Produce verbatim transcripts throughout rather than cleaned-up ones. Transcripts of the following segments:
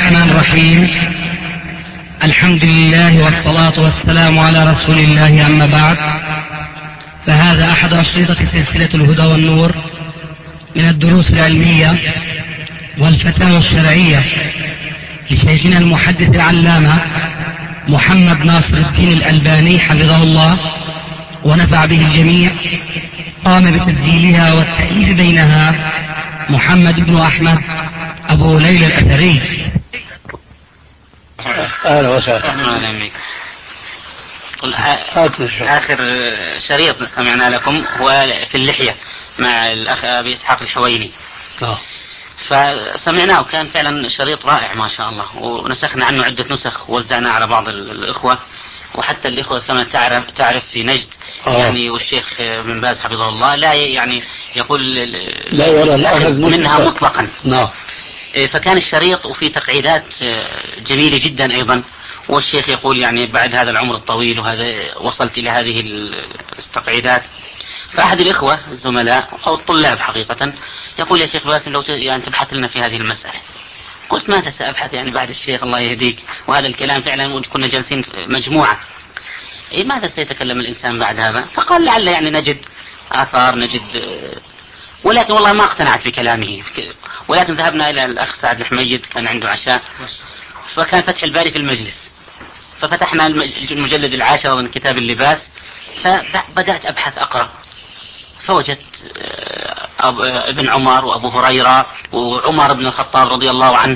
الرحمن الرحيم. الحمد لله والصلاة والسلام على رسول الله، أما بعد، فهذا أحد أشرطة سلسلة الهدى والنور من الدروس العلمية والفتاوى الشرعية لشيخنا المحدث العلامة محمد ناصر الدين الألباني حفظه الله ونفع به الجميع. قام بتسجيلها والتأليف بينها محمد بن أحمد أبو ليلى الأثري. أهلا وسهلا. آخر شريط سمعنا لكم هو في اللحية مع الأخ أبي إسحاق الحويني، فسمعناه وكان فعلا شريط رائع ما شاء الله، ونسخنا عنه عدة نسخ ووزعناه على بعض الإخوة، وحتى الإخوة كما تعرف تعرف في نجد آه. يعني والشيخ بن باز حفظه الله لا يعني يقول لا ولا منها مطلقا. نعم. فكان الشريط وفي تقعيدات جميلة جدا أيضا، والشيخ يقول يعني بعد هذا العمر الطويل وهذا وصلت إلى هذه التقعيدات. فأحد الإخوة الزملاء أو الطلاب حقيقة يقول يا شيخ باسم لو يعني تبحث لنا في هذه المسألة. قلت ماذا سأبحث يعني بعد الشيخ الله يهديك، وهذا الكلام فعلا كنا جالسين مجموعة، إيه ماذا سيتكلم الإنسان بعد هذا؟ فقال لعل يعني نجد آثار نجد، ولكن والله ما اقتنعت بكلامه. ولكن ذهبنا إلى الأخ سعد الحميد كان عنده عشاء، فكان فتح الباري في المجلس، ففتحنا المجلد العاشر من كتاب اللباس، فبدأت أبحث أقرأ، فوجدت ابن عمر وأبو هريرة وعمر بن الخطاب رضي الله عنه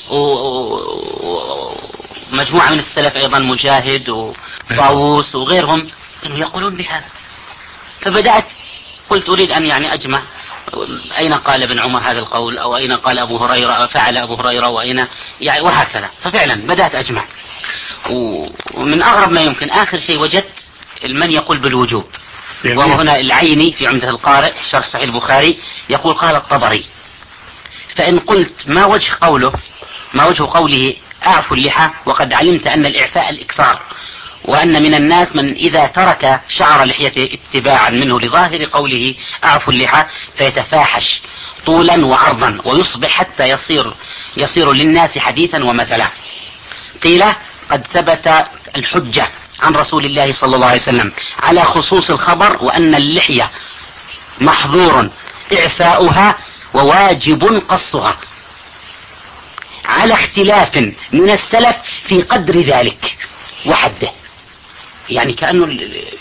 ومجموعة من السلف أيضا مجاهد وطاووس وغيرهم يقولون بهذا. فبدأت قلت أريد أن يعني أجمع أين قال ابن عمر هذا القول، أو أين قال أبو هريرة فعل أبو هريرة، وأين يعني وهكذا. ففعلا بدأت أجمع، ومن أغرب ما يمكن آخر شيء وجدت من يقول بالوجوب، وهو هنا العيني في عمدة القارئ شرح صحيح البخاري يقول قال الطبري. فإن قلت ما وجه قوله ما وجه قوله أعفوا اللحى وقد علمت أن الإعفاء الإكثار، وأن من الناس من إذا ترك شعر لحيته اتباعا منه لظاهر قوله أعفوا اللحى فيتفاحش طولا وعرضا ويصبح حتى يصير يصير للناس حديثا ومثلا. قيل قد ثبت الحجة عن رسول الله صلى الله عليه وسلم على خصوص الخبر، وأن اللحية محظور إعفاؤها وواجب قصها، على اختلاف من السلف في قدر ذلك وحده. يعني كأنه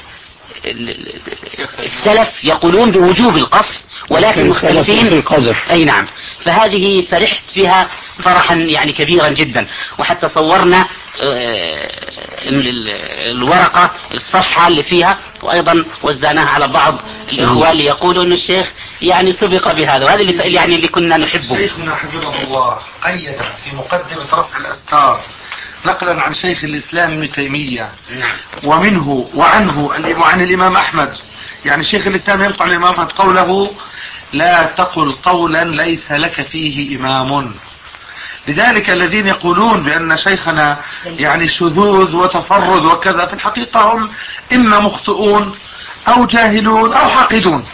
السلف يقولون بوجوب القص ولكن مختلفين في القدر. أي نعم. فهذه فرحت فيها فرحا يعني كبيرا جدا، وحتى صورنا الورقة الصفحة اللي فيها، وأيضا وزعناها على بعض الإخوة اللي يقولوا أن الشيخ يعني سبق بهذا، وهذا اللي يعني اللي كنا نحبه. شيخنا حفظه الله قيد في مقدمة رفع الأستار نقلا عن شيخ الإسلام ابن تيمية ومنه وعنه وعن الإمام أحمد، يعني شيخ الإسلام ينقل عن الإمام أحمد قوله لا تقل قولا ليس لك فيه إمام. لذلك الذين يقولون بأن شيخنا يعني شذوذ وتفرد وكذا في الحقيقة هم إما مخطئون أو جاهلون أو حاقدون.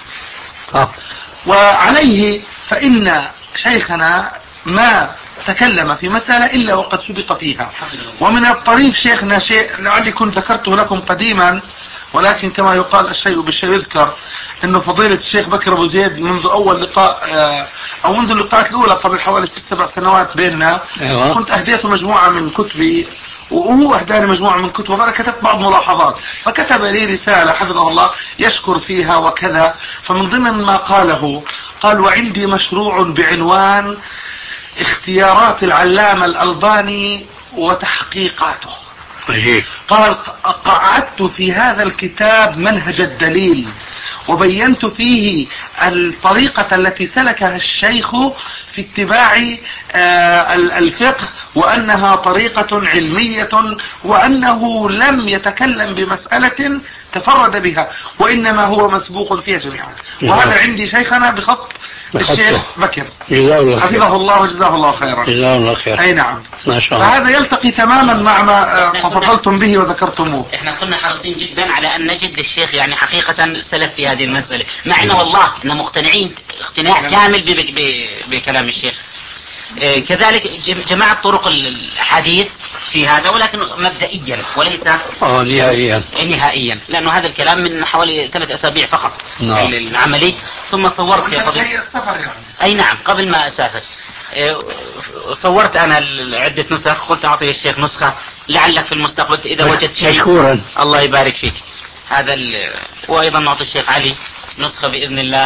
وعليه فإن شيخنا ما تكلم في مسألة إلا وقد سبق فيها. ومن الطريف شيخنا شيء لعلي كنت ذكرته لكم قديما، ولكن كما يقال الشيء بالشيء يذكر، انه فضيلة الشيخ بكر ابو زيد منذ اول لقاء او منذ اللقاءات الاولى قبل حوالي ست سبع سنوات بيننا، أيوة. كنت اهديته مجموعة من كتبي وهو اهداني مجموعة من كتب، وانا كتبت بعض ملاحظات، فكتب لي رسالة حفظه الله يشكر فيها وكذا. فمن ضمن ما قاله قال وعندي مشروع بعنوان اختيارات العلامة الألباني وتحقيقاته. قال قعدت في هذا الكتاب منهج الدليل وبينت فيه الطريقة التي سلكها الشيخ في اتباع الفقه، وأنها طريقة علمية، وأنه لم يتكلم بمسألة تفرد بها، وإنما هو مسبوق فيها جميعا. وهذا عندي شيخنا بخط الشيخ بكر حفظه الله وجزاه الله خيرا. جزاه الله خير. أي نعم. ما شاء الله. فهذا يلتقي تماما مع ما تفضلتم به وذكرتموه. احنا كنا حريصين جدا على أن نجد للشيخ يعني حقيقة سلف في هذه المسألة، مع أنه والله إحنا مقتنعين اقتناع كامل بكلام الشيخ، كذلك جماعة طرق الحديث في هذا، ولكن مبدئيا وليس اه نهائيا نهائيا، لأنه هذا الكلام من حوالي ثلاث أسابيع فقط. نعم. العملي. ثم صورت يا فضيلة يعني. أي نعم قبل ما أسافر صورت أنا عدة نسخ، قلت أعطي الشيخ نسخة لعلك في المستقبل إذا وجدت شيء. مشكورا. الله يبارك فيك. هذا ال... وأيضا نعطي الشيخ علي نسخة بإذن الله.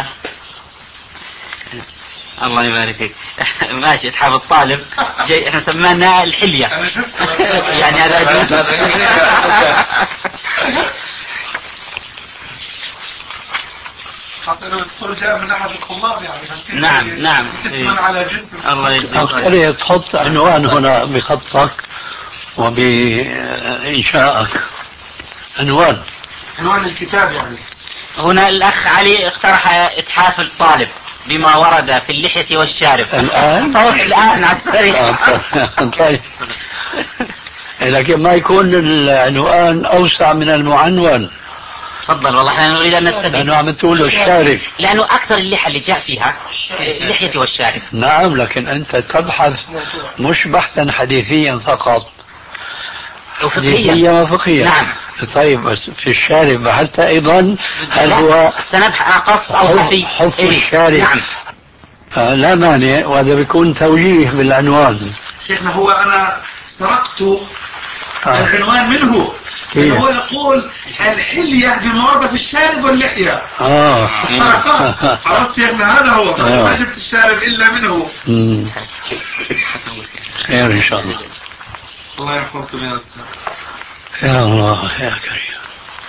الله يبارك فيك. ماشي اتحاب الطالب جاي، احنا سمانا الحلية يعني هذا خاصة لو الدكتور جاء من أحد الطلاب يعني. نعم نعم. جسما على جسم. الله يجزيك خير. تحط عنوان هنا بخطك وبإنشائك، عنوان عنوان الكتاب يعني. هنا الأخ علي اقترح إتحاف الطالب بما ورد في اللحية والشارب. الآن؟ الآن على السريع. طيب. لكن ما يكون العنوان أوسع من المعنون. تفضل. والله احنا نريد أن نستفيد. لأنه عم تقول له الشارب. لأنه أكثر اللحى اللي جاء فيها اللحية والشارب. نعم، لكن أنت تبحث مش بحثا حديثيا فقط، حديثيا وفقهيا. نعم. طيب بس في الشارب بحثت أيضا هل هو سنبحث أقص أو خفي؟ حفظ إيه؟ الشارب. نعم. لا مانع، وهذا بيكون توجيه بالعنوان. شيخنا هو أنا سرقت آه. العنوان منه. إيه؟ هو يقول الحلية بما ورد في الشارب واللحية. اه عرفت شيخنا هذا هو. ما جبت الشارب إلا منه. مم. خير إن شاء الله. الله يحفظكم يا أستاذ. يا الله يا كريم.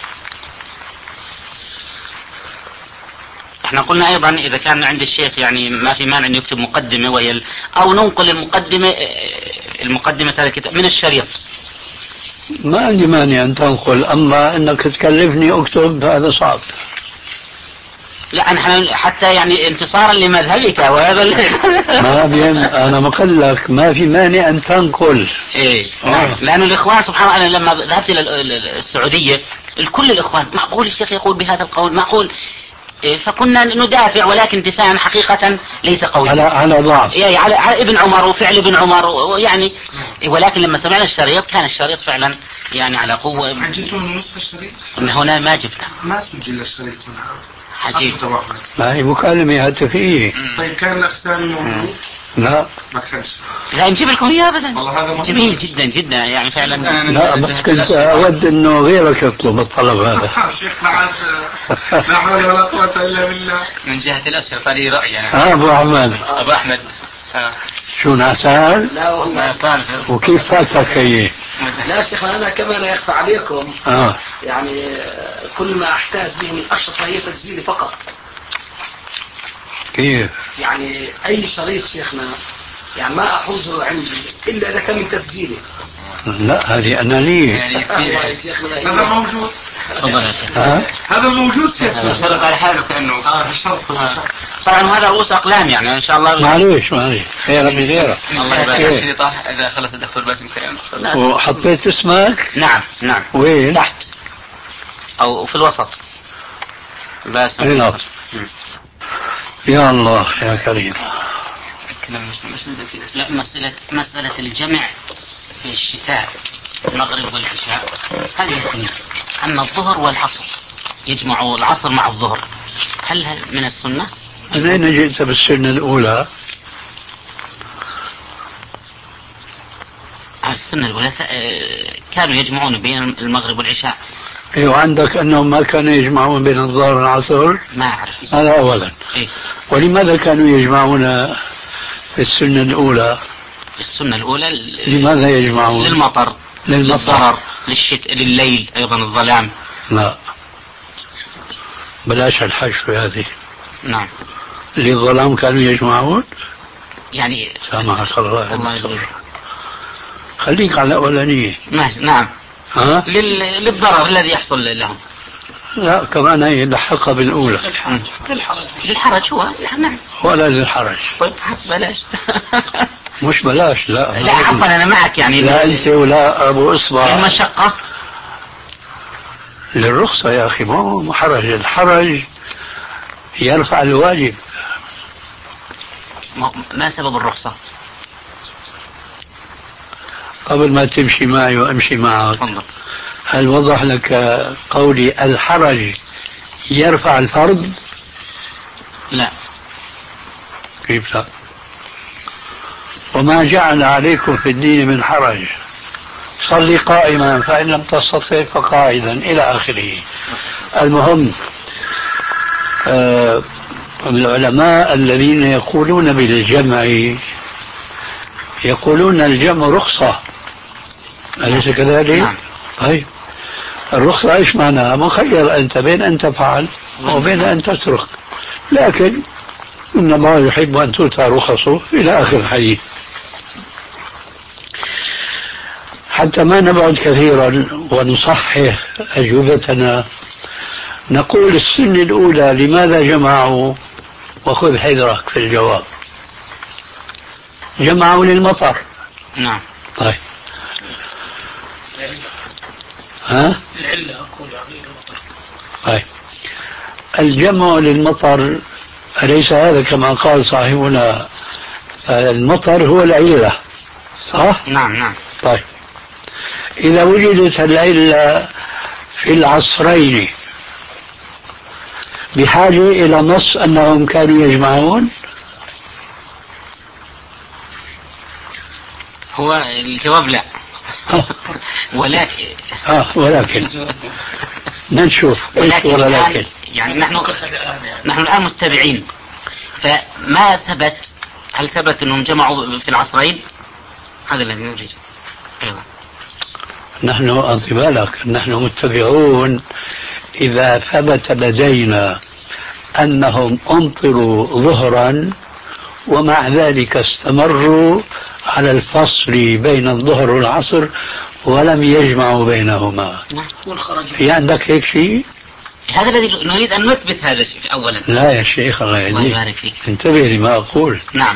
احنا قلنا ايضا اذا كان عند الشيخ يعني ما في مانع ان يكتب مقدمة وهي او ننقل المقدمة المقدمة هذا الكتاب من الشريط. ما عندي مانع ان تنقل، اما انك تكلفني اكتب هذا صعب. لا انا حتى يعني انتصارا لمذهبك وهذا ما بين انا مقول لك ما في مانع ان تنقل. ايه نعم. لان الاخوان سبحان الله، انا لما ذهبت الى السعودية الكل الاخوان معقول الشيخ يقول بهذا القول، معقول. فكنا ندافع، ولكن دفاعا حقيقة ليس قويا على على ضعف يعني على, على ابن عمر وفعل ابن عمر ويعني، ولكن لما سمعنا الشريط كان الشريط فعلا يعني على قوة. عجبتوا من نسخ الشريط؟ من هنا ما جبنا، ما سجل الشريط هنا. عجيب. ما هي مكالمة هاتفية. طيب كان الأخ ثاني موجود؟ لا ما كانش. لا نجيب لكم اياه ابدا. والله هذا جميل جدا جدا يعني فعلا. لا بس كنت اود انه غيرك يطلب الطلب هذا. شيخنا عاد لا حول ولا قوة الا بالله. من جهة الاشرطة لي رأي يعني. ها ابو احمد. ابو احمد. شو نعسان؟ لا والله وكيف فاتك هي؟ لا شيخ انا كمان يخفى عليكم. اه يعني كل ما احتاج به من اشرطة هي تسجيلي فقط. كيف؟ يعني اي شريط شيخنا يعني ما احوزه عندي الا اذا كان من تسجيلي. لا هذه انانية. يعني هذا موجود. تفضل يا شيخ. هذا موجود شيخنا. شرط على حاله كأنه. اه شرط. طبعا هذا رؤوس اقلام يعني ان شاء الله. معليش معليش خير بغيره. الله يبارك فيك. الشريطة اذا خلص الدكتور باسم كلام. وحطيت اسمك؟ نعم نعم. وين؟ تحت او في الوسط. باسم. هنا. يا الله يا كريم. لا مسألة مسألة الجمع في الشتاء المغرب والعشاء هذه سنة. أما الظهر والعصر يجمع العصر مع الظهر، هل من السنة؟ من أين جئت بالسنة الأولى؟ السنة الأولى كانوا يجمعون بين المغرب والعشاء. ايوه عندك انهم ما كانوا يجمعون بين الظهر والعصر؟ ما اعرف. هذا اولا. إيه؟ ولماذا كانوا يجمعون في السنة الاولى؟ السنة الاولى لماذا يجمعون؟ للمطر، للمطر، للضرر، للشتاء، لليل ايضا الظلام. لا بلاش الحشو هذه. نعم. للظلام كانوا يجمعون؟ يعني سامحك الله. الله يجزيك. خليك على الاولانية. نعم. ها؟ لل... للضرر الذي يحصل لهم. لا كمان هي لحقها بالأولى. للحرج. للحرج هو نعم. ولا للحرج. طيب بلاش. مش بلاش لا. لا عفوا أنا معك يعني. لا أنت ولا أبو إصبع. المشقة. للرخصة يا أخي، ما هو حرج. الحرج يرفع الواجب. ما سبب الرخصة؟ قبل ما تمشي معي وأمشي معك، هل وضح لك قولي الحرج يرفع الفرض؟ لا. كيف لا؟ وما جعل عليكم في الدين من حرج، صلي قائما فإن لم تستطع فقاعدا إلى آخره. المهم آه العلماء الذين يقولون بالجمع يقولون الجمع رخصة، أليس كذلك؟ نعم. طيب الرخصة ايش معناها؟ مخير أنت بين أن تفعل وبين أن تترك، لكن إن الله يحب أن تؤتى رخصه إلى آخر الحديث. حتى ما نبعد كثيرا ونصحح أجوبتنا، نقول السنة الأولى لماذا جمعوا؟ وخذ حذرك في الجواب. جمعوا للمطر. نعم. طيب ها؟ العلة أقول يعني المطر. طيب الجمع للمطر أليس هذا كما قال صاحبنا المطر هو العلة، صح؟ نعم نعم. طيب إذا وجدت العلة في العصرين بحاجة إلى نص أنهم كانوا يجمعون؟ هو الجواب لا. ولكن آه ولكن نشوف ولكن, ولكن. يعني نحن نحن الآن متبعين، فما ثبت، هل ثبت أنهم جمعوا في العصرين؟ هذا الذي نريد أيضا. نحن أنصبا لك نحن متبعون إذا ثبت لدينا أنهم أمطروا ظهرا ومع ذلك استمروا على الفصل بين الظهر والعصر ولم يجمعوا بينهما. في عندك هيك شيء؟ هذا الذي نريد أن نثبت هذا الشيء أولا. لا يا شيخ الله يهديك، انتبه لما أقول. نعم.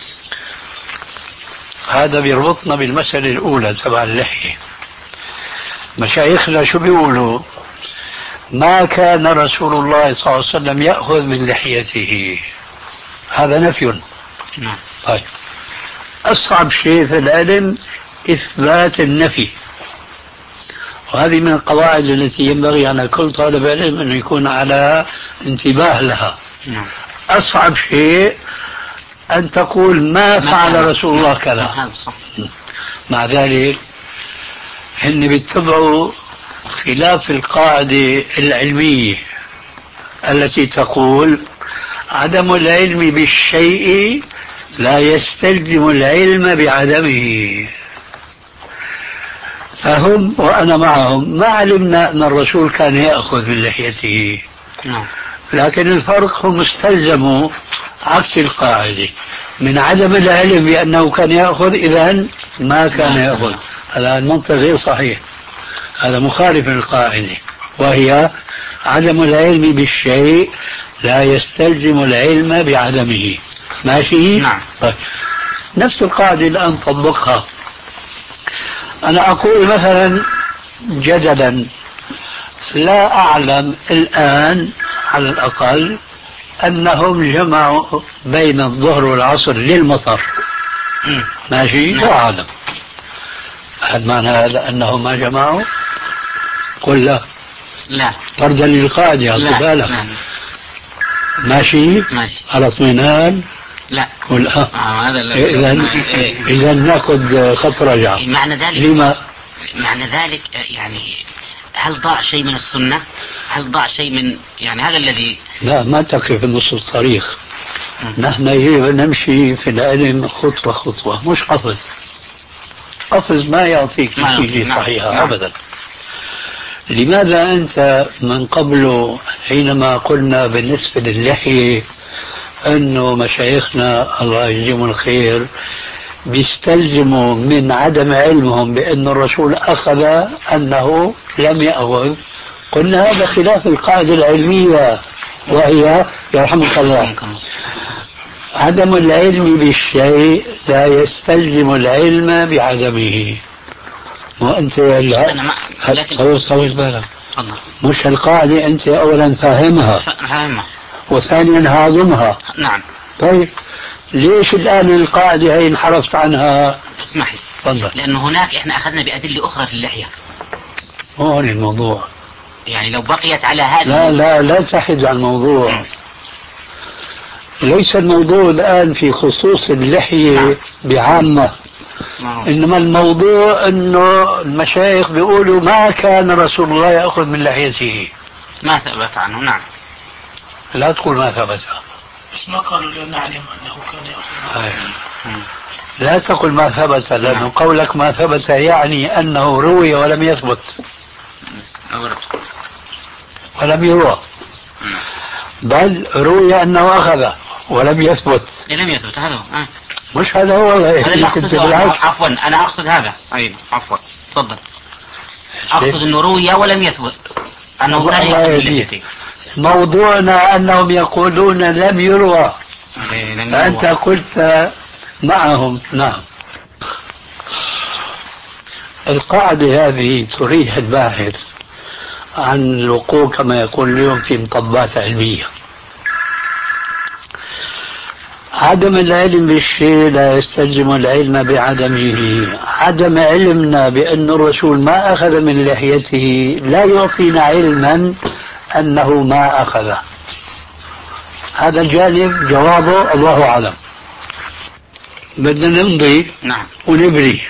هذا بيربطنا بالمسألة الأولى تبع اللحية. مشايخنا شو بيقولوا؟ ما كان رسول الله صلى الله عليه وسلم يأخذ من لحيته، هذا نفي. نعم. طيب أصعب شيء في العلم إثبات النفي، وهذه من القواعد التي ينبغي على كل طالب علم أن يكون على انتباه لها. نعم. أصعب شيء أن تقول ما فعل رسول الله كذا. مع ذلك هن بيتبعوا خلاف القاعدة العلمية التي تقول عدم العلم بالشيء لا يستلزم العلم بعدمه. فهم وأنا معهم ما علمنا أن الرسول كان يأخذ من لحيته، لكن الفرق هم استلزموا عكس القاعدة من عدم العلم بأنه كان يأخذ، إذن ما كان يأخذ. هذا المنطق غير صحيح، هذا مخالف للقاعدة، وهي عدم العلم بالشيء لا يستلزم العلم بعدمه. ماشي؟ نعم. طيب. نفس القاعدة الآن طبقها. أنا أقول مثلا جدلا لا أعلم الآن على الأقل أنهم جمعوا بين الظهر والعصر للمطر. ماشي؟ لا أعلم. هل معنى هذا أنهم ما جمعوا؟ قل لا. لا. فردا للقاعدة بالك. ماشي؟ ماشي. على اطمئنان؟ لا. قل لا. هذا إذا إذا نأخذ خط رجعة. معنى ذلك لما؟ معنى ذلك يعني هل ضاع شيء من السنة؟ هل ضاع شيء من يعني هذا الذي؟ لا، ما تقف في نص الطريق. نحن يجب أن نمشي في العلم خطوة خطوة، مش قفز. قفز ما يعطيك نتيجة صحيحة. نعم. أبدا. لماذا أنت من قبل حينما قلنا بالنسبة للحية أنه مشايخنا الله يجزيهم الخير بيستلزموا من عدم علمهم بأن الرسول أخذ أنه لم يأخذ؟ قلنا هذا خلاف القاعدة العلمية، وهي يرحمك الله عدم العلم بالشيء لا يستلزم العلم بعدمه. وأنت لا خلص طول بالك، مش القاعدة أنت أولا فاهمها فاهمها وثانيا هاضمها. نعم. طيب ليش الآن القاعدة هي انحرفت عنها؟ اسمح لي. تفضل. لأنه هناك إحنا أخذنا بأدلة أخرى في اللحية. هون الموضوع. يعني لو بقيت على هذا. لا لا لا تحد عن الموضوع. ليس الموضوع الآن في خصوص اللحية بعامة. إنما الموضوع إنه المشايخ بيقولوا ما كان رسول الله يأخذ من لحيته. ما ثبت عنه. نعم. لا تقول ما ثبت. بس ما قالوا لا نعلم أنه كان يأخذ. لا تقل ما ثبت، لأنه قولك ما ثبت يعني أنه روي ولم يثبت ولم يروى، بل روي أنه أخذ ولم يثبت. لم يثبت هذا هو. آه. مش هذا هو. هذا اللي أقصده. عفوا أنا أقصد هذا. أيوة عفوا تفضل. أقصد أنه روي ولم يثبت أنه كان يأخذ اللحية. موضوعنا أنهم يقولون لم يروى، أنت قلت معهم. نعم. القاعدة هذه تريح الباحث عن الوقوع كما يقول اليوم في مطبات علمية. عدم العلم بالشيء لا يستلزم العلم بعدمه. عدم علمنا بأن الرسول ما أخذ من لحيته لا يعطينا علما أنه ما أخذ. هذا الجانب جوابه الله أعلم. بدنا نمضي. نعم. ونبري.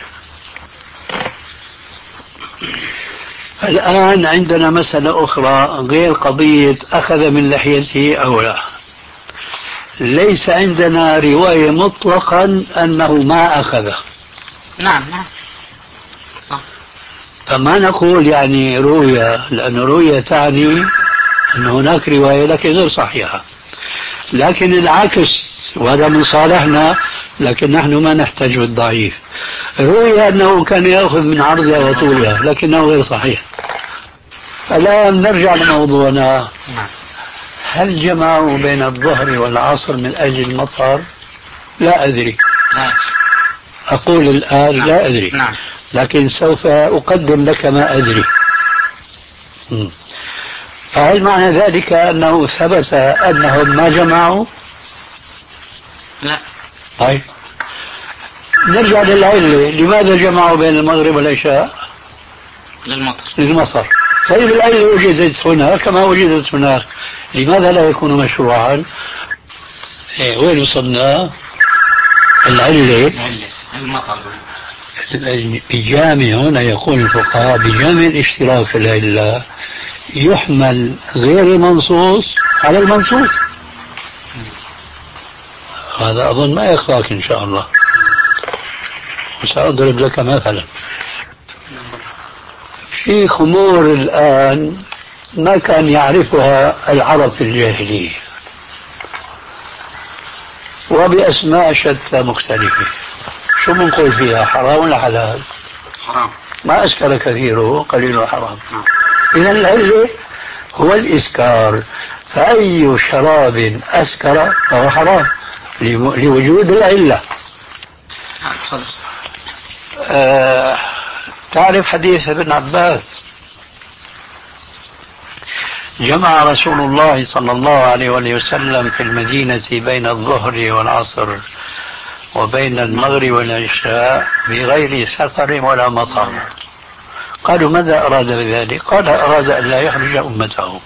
الآن عندنا مسألة أخرى غير قضية أخذ من لحيته أو لا. ليس عندنا رواية مطلقا أنه ما أخذ. نعم نعم صح. فما نقول يعني رؤية، لأن رؤية تعني أن هناك رواية لكن غير صحيحة. لكن العكس، وهذا من صالحنا، لكن نحن ما نحتاج بالضعيف. رؤية أنه كان يأخذ من عرضها وطولها لكنه غير صحيح. الآن نرجع لموضوعنا. هل جمعوا بين الظهر والعصر من أجل المطر؟ لا أدري. لا. أقول الآن نعم. لا أدري. نعم. لكن سوف أقدم لك ما أدري. م. فهل معنى ذلك أنه ثبت أنهم ما جمعوا؟ لا. طيب نرجع للعلة. لماذا جمعوا بين المغرب والعشاء؟ للمطر. للمطر. طيب العلة وجدت هنا كما وجدت هناك، لماذا لا يكون مشروعا؟ إيه وين وصلنا؟ العلة المطر. بجامع هنا يقول الفقهاء بجامع الاشتراك في العلة يحمل غير المنصوص على المنصوص. هذا أظن ما يخفاك إن شاء الله، وسأضرب لك مثلا. في خمور الآن ما كان يعرفها العرب في الجاهلية وبأسماء شتى مختلفة. شو بنقول فيها؟ حرام ولا حلال؟ حرام. ما أسكر كثيره قليله حرام. إذن العلة هو الإسكار، فأي شراب أسكر فهو حرام لوجود العلة. آه تعرف حديث ابن عباس؟ جمع رسول الله صلى الله عليه وسلم في المدينة بين الظهر والعصر وبين المغرب والعشاء بغير سفر ولا مطر. قالوا ماذا أراد بذلك؟ قال أراد أن لا يحرج أمته.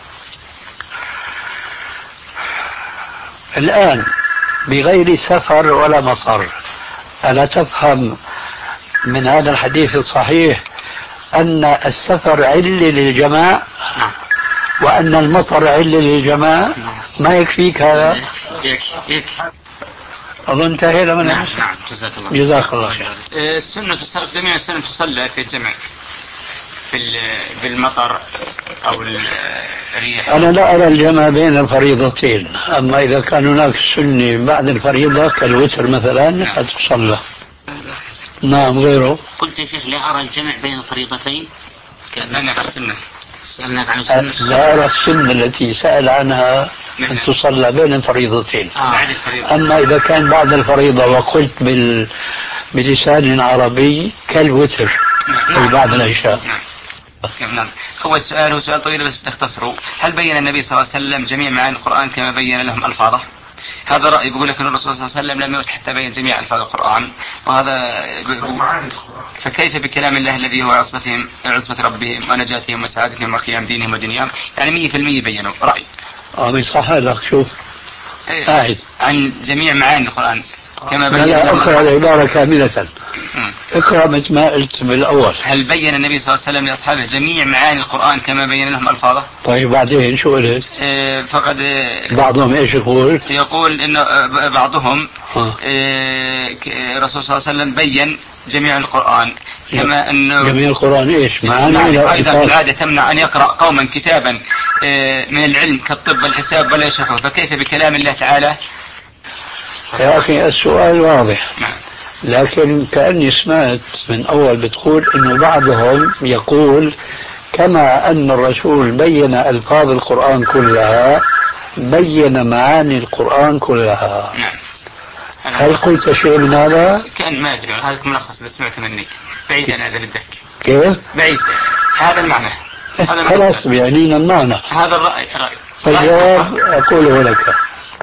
الآن بغير سفر ولا مطر، ألا تفهم من هذا الحديث الصحيح أن السفر علة للجماع وأن المطر علة للجماع؟ ما يكفيك هذا؟ يكفي. أظن انتهينا من نعم نعم جزاك الله. جزاك الله خير. السنة جميع السنة تصلى في الجمع في بالمطر أو الريح. أنا لا أرى الجمع بين الفريضتين، أما إذا كان هناك سنة بعد الفريضة كالوتر مثلا فتصلى. نعم غيره. قلت يا شيخ لا أرى الجمع بين الفريضتين. سألناك عن السنة. سألناك عن السنة. لا أرى السنة التي سأل عنها أن تصلى بين الفريضتين. آه. أما إذا كان بعد الفريضة وقلت بال... بلسان عربي كالوتر أي بعد العشاء. نعم. هو السؤال هو سؤال طويل بس نختصره. هل بين النبي صلى الله عليه وسلم جميع معاني القرآن كما بين لهم ألفاظه؟ هذا رأي بيقول لك أن الرسول صلى الله عليه وسلم لم يمت حتى بين جميع ألفاظ القرآن، وهذا فكيف بكلام الله الذي هو عصمتهم عصمة ربهم ونجاتهم وسعادتهم وقيام دينهم ودنياهم؟ يعني مية في المية بينوا رأي. اه صح لك شوف قاعد عن جميع معاني القرآن كما بين. لا اقرأ العبارة كاملة. اقرأ مثل ما قلت بالأول. هل بين النبي صلى الله عليه وسلم لأصحابه جميع معاني القرآن كما بين لهم ألفاظه؟ طيب بعدين شو قلت؟ اه فقد اه بعضهم ايش يقول؟ يقول انه اه بعضهم اه الرسول صلى الله عليه وسلم بين جميع القرآن كما انه جميع القرآن ايش معاني؟ ايضا العادة تمنع ان يقرأ قوما كتابا اه من العلم كالطب والحساب ولا يشرحه، فكيف بكلام الله تعالى؟ يا أخي السؤال واضح، لكن كأني سمعت من أول بتقول إنه بعضهم يقول كما أن الرسول بين ألفاظ القرآن كلها بين معاني القرآن كلها. هل قلت شيء من هذا؟ كأن ما أدري، هذا ملخص اللي سمعته منك. بعيد عن هذا الدك. كيف؟ بعيد هذا المعنى. هذا خلاص بيعنينا المعنى. هذا الرأي. رأي. فالجواب أقوله لك.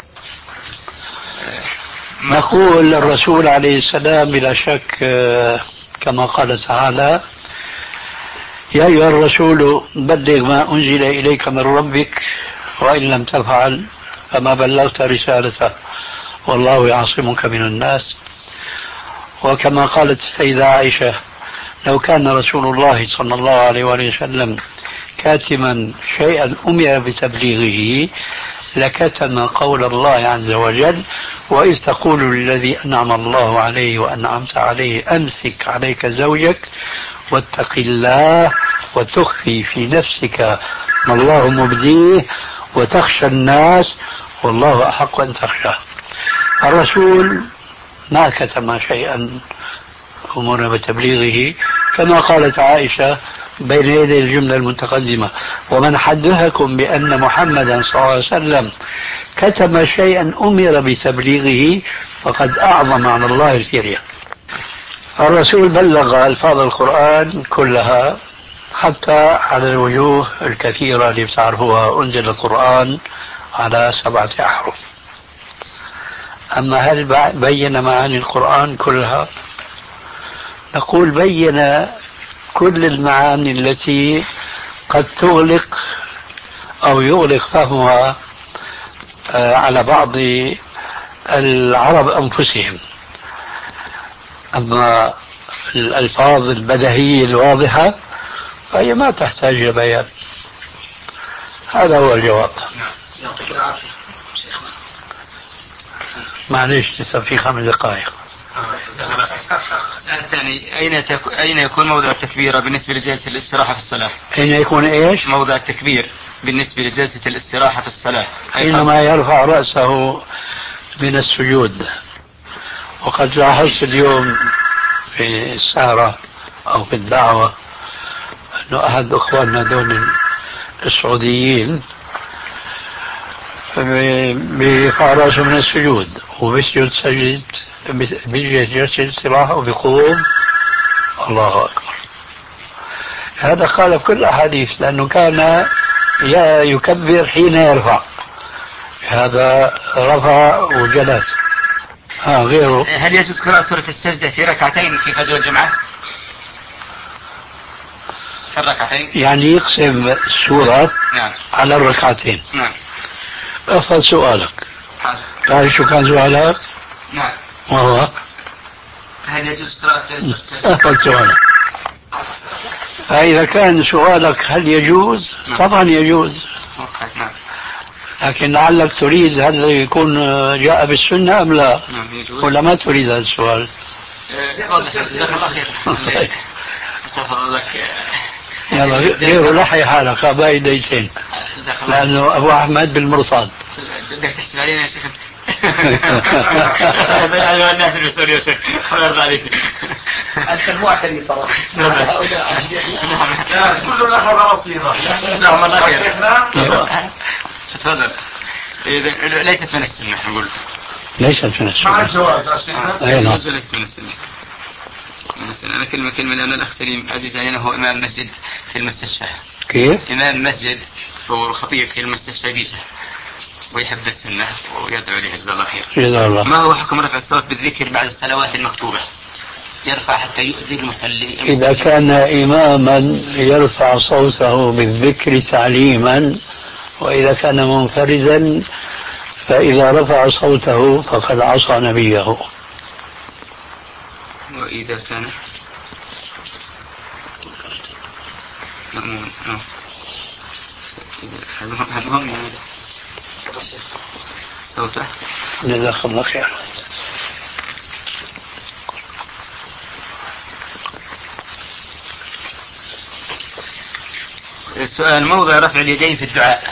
نقول الرسول عليه السلام بلا شك كما قال تعالى: يا أيها الرسول بلغ ما أنزل إليك من ربك وإن لم تفعل فما بلغت رسالته والله يعصمك من الناس. وكما قالت السيدة عائشة: لو كان رسول الله صلى الله عليه وسلم كاتما شيئا أمر بتبليغه لكتم قول الله عز وجل: وإذ تقول للذي أنعم الله عليه وأنعمت عليه أمسك عليك زوجك واتق الله وتخفي في نفسك ما الله مبديه وتخشى الناس والله أحق أن تخشاه. الرسول ما كتم شيئا أمر بتبليغه، كما قالت عائشة بين يدي الجملة المتقدمة: ومن حدثكم بأن محمدا صلى الله عليه وسلم كتم شيئا أمر بتبليغه فقد أعظم على الله الكريم. الرسول بلغ ألفاظ القرآن كلها حتى على الوجوه الكثيرة اللي بتعرفوها. أنزل القرآن على سبعة أحرف. أما هل بين معاني القرآن كلها؟ نقول بين كل المعاني التي قد تغلق أو يغلق فهمها على بعض العرب أنفسهم. أما الألفاظ البديهية الواضحة فهي ما تحتاج إلى بيان. هذا هو الجواب. يعطيك العافية شيخنا. معليش لسه في خمس دقائق. السؤال الثاني: أين تك... أين يكون موضع التكبير بالنسبة لجلسة الاستراحة في الصلاة؟ أين يكون إيش؟ موضع التكبير بالنسبة لجلسة الاستراحة في الصلاة. حينما يرفع رأسه من السجود. وقد لاحظت اليوم في السهرة أو في الدعوة أنه أحد أخواننا دون السعوديين بيرفع رأسه من السجود وبيسجد سجد بيجي جلسة استراحة وبيقوم الله أكبر. هذا خالف كل الأحاديث، لأنه كان يكبر حين يرفع، هذا رفع وجلس. ها غيره. هل يجوز قراءة سورة السجدة في ركعتين في فجر الجمعة؟ في الركعتين؟ يعني يقسم السورة نعم. على الركعتين. نعم. افضل سؤالك. تعرف شو كان سؤالك؟ نعم. وهو هل يجوز قراءة افضل سؤالك. فإذا كان سؤالك هل يجوز؟ نعم. طبعا يجوز. نعم. لكن لعلك تريد هل يكون جاء بالسنة أم لا؟ نعم يجوز. ولا ما تريد هذا السؤال؟ واضح. جزاك الله خير. يلا غيره لحي حالك باقي دقيقتين، لأنه أبو أحمد بالمرصاد. بدك تحسب علينا يا شيخ. الناس اللي بيسألوا يا شيخ الله يرضى عليك. أنت المعتني ترى. كلنا أخذ رصيدة. نعم الله خير. تفضل. ليست من السنة نقول. ليست من السنة. مع الجواز يا شيخنا. ليست من السنة. أنا كلمة كلمة لأن الأخ سليم عزيز علينا هو إمام مسجد في المستشفى. كيف؟ إمام مسجد هو الخطيب في المستشفى بيشة. ويحب السنة ويدعو له جزاه الله خير. جزاه الله. ما هو حكم رفع الصوت بالذكر بعد الصلوات المكتوبة؟ يرفع حتى يؤذي المصلي. إذا كان إماما يرفع صوته بالذكر تعليما، وإذا كان منفردا فإذا رفع صوته فقد عصى نبيه. وإذا كان مأمون هذا صوته. جزاك الله خير. السؤال: موضع رفع اليدين في الدعاء.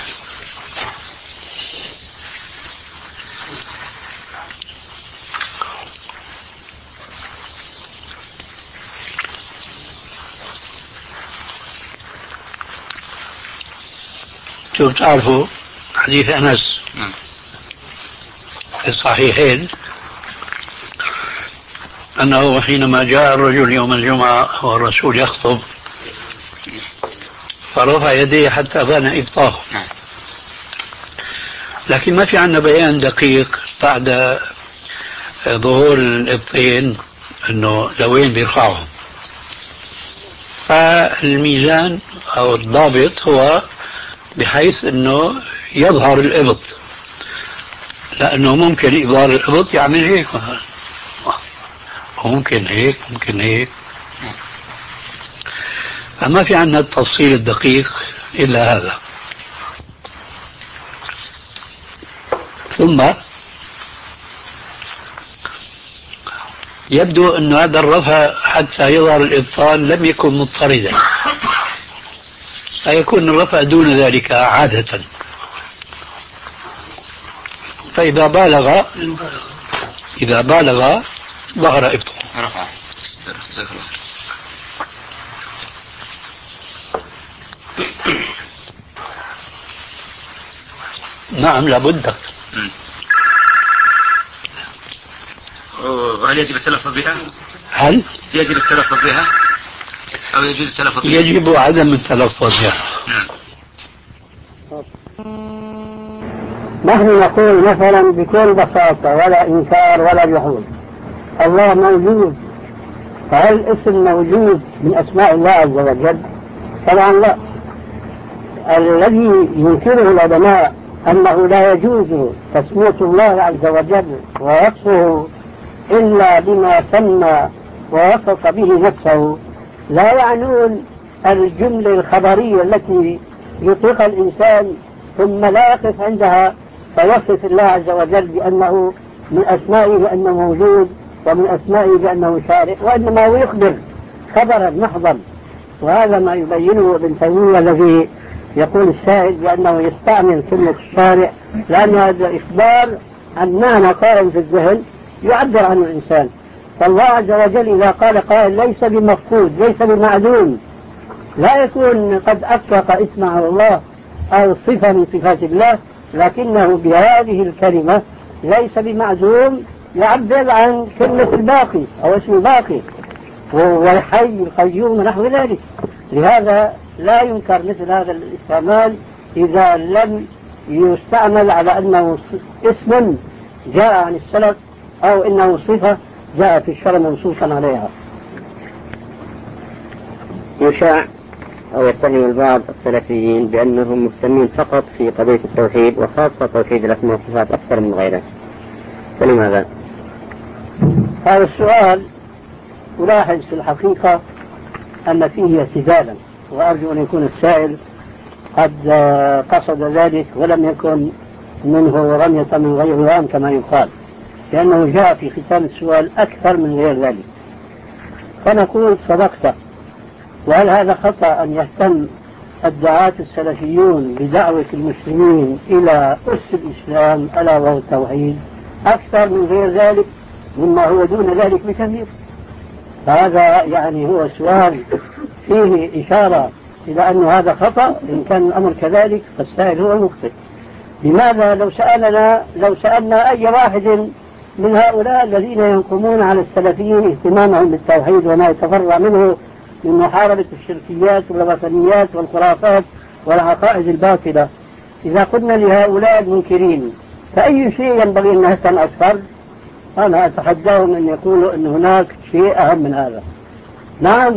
شوف، تعرفوا حديث أنس في الصحيحين أنه حينما جاء الرجل يوم الجمعة والرسول يخطب فرفع يديه حتى بان إبطاه، لكن ما في عندنا بيان دقيق بعد ظهور الإبطين أنه لوين بيرفعهم. فالميزان أو الضابط هو بحيث أنه يظهر الإبط، لأنه ممكن إظهار الإبط يعمل هيك، وممكن هيك ممكن هيك، فما في عندنا التفصيل الدقيق إلا هذا. ثم يبدو أن هذا الرفع حتى يظهر الإبطال لم يكن مضطردا، فيكون الرفع دون ذلك عادة، فإذا بالغ إذا بالغ ظهر إبطال. رفع. نعم لابد. وهل يجب التلفظ بها؟ هل يجب التلفظ بها أو يجوز التلفظ بها؟ يجب عدم التلفظ بها. نحن نقول مثلا بكل بساطة ولا إنكار ولا جحود: الله موجود. فهل اسم موجود من أسماء الله عز وجل؟ طبعا لا. الذي ينكره العلماء أنه لا يجوز تسمية الله عز وجل ووصفه إلا بما سمى ووصف به نفسه، لا يعنون الجملة الخبرية التي يطلقها الإنسان ثم لا يقف عندها فيصف الله عز وجل بأنه من أسمائه بأنه موجود ومن أسمائه بأنه شارع، وإنما هو يخبر خبرا محضا. وهذا ما يبينه ابن تيمية الذي يقول السائل بأنه يستعمل كلمة الشارع لأن هذا إخبار عن معنى قائم في الذهن يعبر عنه الإنسان. فالله عز وجل إذا قال قائل ليس بمفقود ليس بمعدوم، لا يكون قد أطلق اسمه الله أو صفة من صفات الله، لكنه بهذه الكلمة ليس بمعدوم يعبر عن كلمة الباقي أو اسم الباقي والحي القيوم نحو ذلك. لهذا لا ينكر مثل هذا الاستعمال إذا لم يستعمل على أنه اسم جاء عن السلف أو إنه صفة جاء في الشرع منصوصا عليها. يشاع أو يتهم البعض السلفيين بأنهم مهتمين فقط في قضية التوحيد وخاصة توحيد الأسماء والصفات أكثر من غيره، فلماذا؟ هذا السؤال ألاحظ في الحقيقة أن فيه اعتدالا، وأرجو أن يكون السائل قد قصد ذلك ولم يكن منه رمية من غير وام كما يقال، لأنه جاء في ختام السؤال أكثر من غير ذلك. فنقول صدقت. وهل هذا خطأ أن يهتم الدعاة السلفيون بدعوة المسلمين إلى أس الإسلام ألا وهو التوحيد أكثر من غير ذلك مما هو دون ذلك بكثير؟ فهذا يعني هو سؤال فيه إشارة إلى أن هذا خطأ. إن كان الأمر كذلك فالسائل هو المخطئ. لماذا لو سألنا لو سألنا أي واحد من هؤلاء الذين ينقمون على السلفيين اهتمامهم بالتوحيد وما يتفرع منه من محاربة الشركيات والوثنيات والخرافات والعقائد الباطلة، إذا قلنا لهؤلاء المنكرين فأي شيء ينبغي أن نهتم أكثر؟ أنا أتحداهم أن يقولوا أن هناك شيء أهم من هذا. نعم،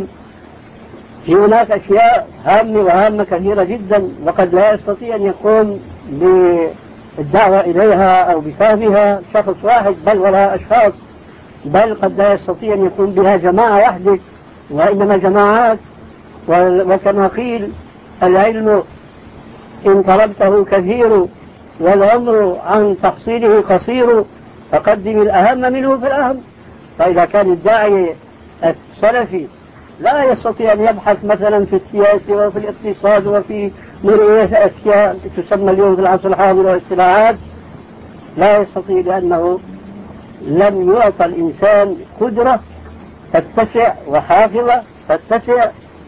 في هناك أشياء هامة وهامة كثيرة جدا، وقد لا يستطيع أن يقوم بالدعوة إليها أو بفهمها شخص واحد بل ولا أشخاص، بل قد لا يستطيع أن يقوم بها جماعة واحدة، وإنما جماعات. وكما قيل العلم إن طلبته كثير والعمر عن تحصيله قصير فقدم الأهم منه في الأهم. فإذا كان الداعي السلفي لا يستطيع أن يبحث مثلا في السياسة وفي الاقتصاد وفي مرئية أشياء تسمى اليوم في العصر الحاضر والاصطلاحات، لا يستطيع، لأنه لم يعطى الإنسان قدرة تتسع وحافظة تتسع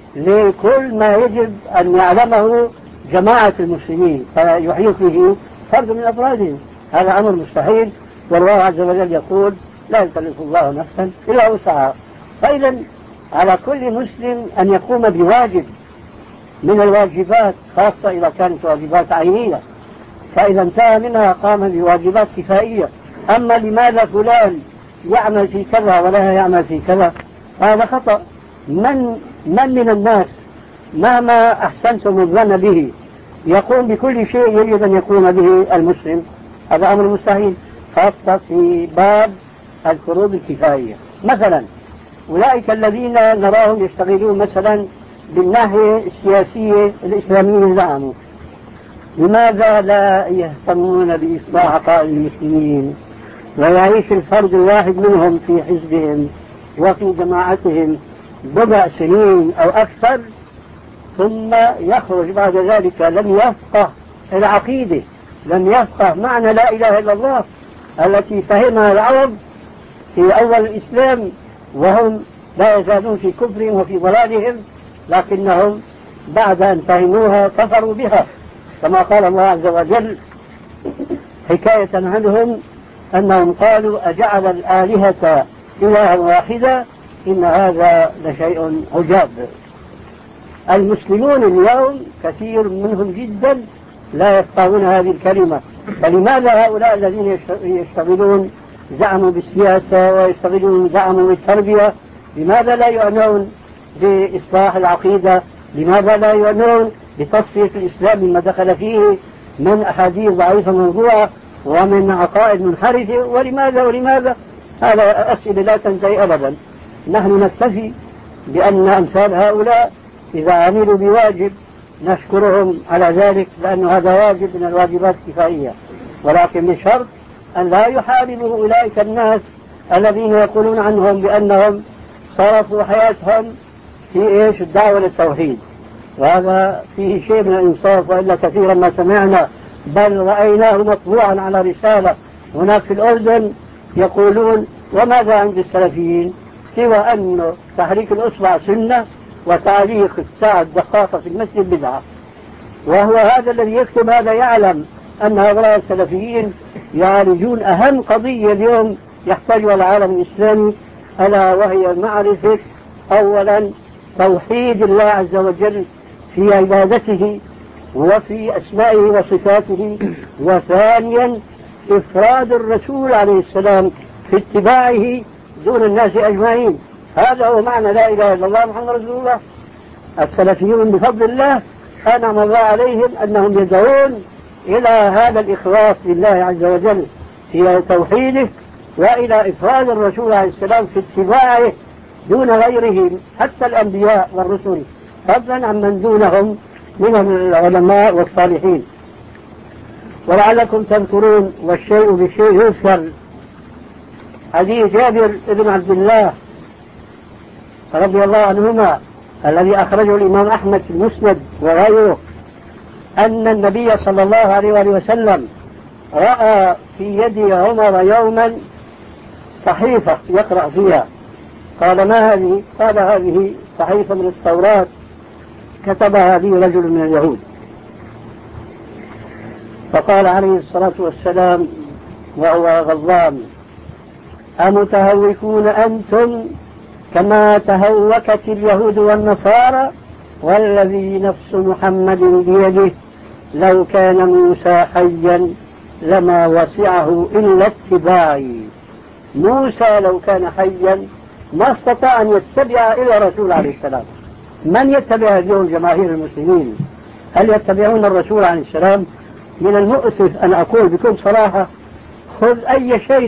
لكل ما يجب أن يعلمه جماعة المسلمين فيحيط به فرد من أفرادهم. هذا أمر مستحيل، والله عز وجل يقول لا يكلف الله نفسا إلا وسعها. فإذا على كل مسلم أن يقوم بواجب من الواجبات، خاصة إذا كانت واجبات عينية، فإذا انتهى منها قام بواجبات كفائية. أما لماذا فلان يعمل في كذا ولا يعمل في كذا، هذا خطأ. من من من الناس مهما أحسنتم الظن به يقوم بكل شيء يجب أن يقوم به المسلم؟ هذا أمر مستحيل، خاصة في باب الفروض الكفائية. مثلا أولئك الذين نراهم يشتغلون مثلا بالناحية السياسية الإسلامية زعموا، لماذا لا يهتمون بإصلاح عقائد المسلمين ويعيش الفرد الواحد منهم في حزبهم وفي جماعتهم بضع سنين أو أكثر ثم يخرج بعد ذلك لم يفقه العقيدة، لم يفقه معنى لا إله إلا الله التي فهمها العرب في أول الإسلام، وهم لا يزالون في كفرهم وفي ضلالهم، لكنهم بعد أن فهموها كفروا بها، كما قال الله عز وجل حكاية عنهم أنهم قالوا أجعل الآلهة إلها واحدا إن هذا لشيء عجاب. المسلمون اليوم كثير منهم جدا لا يفقهون هذه الكلمة، فلماذا هؤلاء الذين يشتغلون زعموا بالسياسة ويشتغلون زعموا بالتربية لماذا لا يعنون بإصلاح العقيدة؟ لماذا لا يعنون بتصفية الإسلام مما دخل فيه من أحاديث ضعيفة موضوعة ومن عقائد منحرفة؟ ولماذا ولماذا؟ هذا أسئلة لا تنتهي أبدا. نحن نكتفي بأن أمثال هؤلاء إذا عملوا بواجب نشكرهم على ذلك، لأن هذا واجب من الواجبات الكفائية، ولكن بشرط أن لا يحاربوا أولئك الناس الذين يقولون عنهم بأنهم صرفوا حياتهم في إيش الدعوة للتوحيد، وهذا فيه شيء من الإنصاف، وإلا كثيرا ما سمعنا بل رأيناه مطبوعا على رسالة هناك في الأردن يقولون وماذا عند السلفيين سوى أن تحريك الأصبع سنة وتعليق الساعة الدقاقة في المسجد بدعة. وهو هذا الذي يكتب هذا يعلم أن هؤلاء السلفيين يعالجون أهم قضية اليوم يحتاجها العالم الإسلامي، ألا وهي معرفة أولا توحيد الله عز وجل في عبادته وفي أسمائه وصفاته، وثانيا إفراد الرسول عليه السلام في اتباعه دون الناس أجمعين. هذا هو معنى لا إله إلا الله محمد رسول الله. السلفيون بفضل الله أنعم الله عليهم أنهم يدعون إلى هذا الإخلاص لله عز وجل في توحيده وإلى إفراد الرسول عليه السلام في اتباعه دون غيرهم حتى الأنبياء والرسل، فضلا عن من دونهم من العلماء والصالحين. ولعلكم تذكرون والشيء بالشيء يذكر حديث جابر بن عبد الله رضي الله عنهما الذي أخرجه الإمام أحمد في المسند وغيره، أن النبي صلى الله عليه وآله وسلم رأى في يد عمر يوما صحيفة يقرأ فيها، قال ما هذه؟ قال هذه صحيفة من التوراة كتبها لي رجل من اليهود. فقال عليه الصلاة والسلام وهو غضبان أمتهوكون أنتم كما تهوكت اليهود والنصارى والذي نفس محمد بيده لو كان موسى حيا لما وسعه إلا اتباعي. موسى لو كان حيا ما استطاع أن يتبع إلى رسول عليه السلام. من يتبع اليوم جماهير المسلمين؟ هل يتبعون الرسول عليه السلام؟ من المؤسف أن أقول بكل صراحة، خذ أي شيخ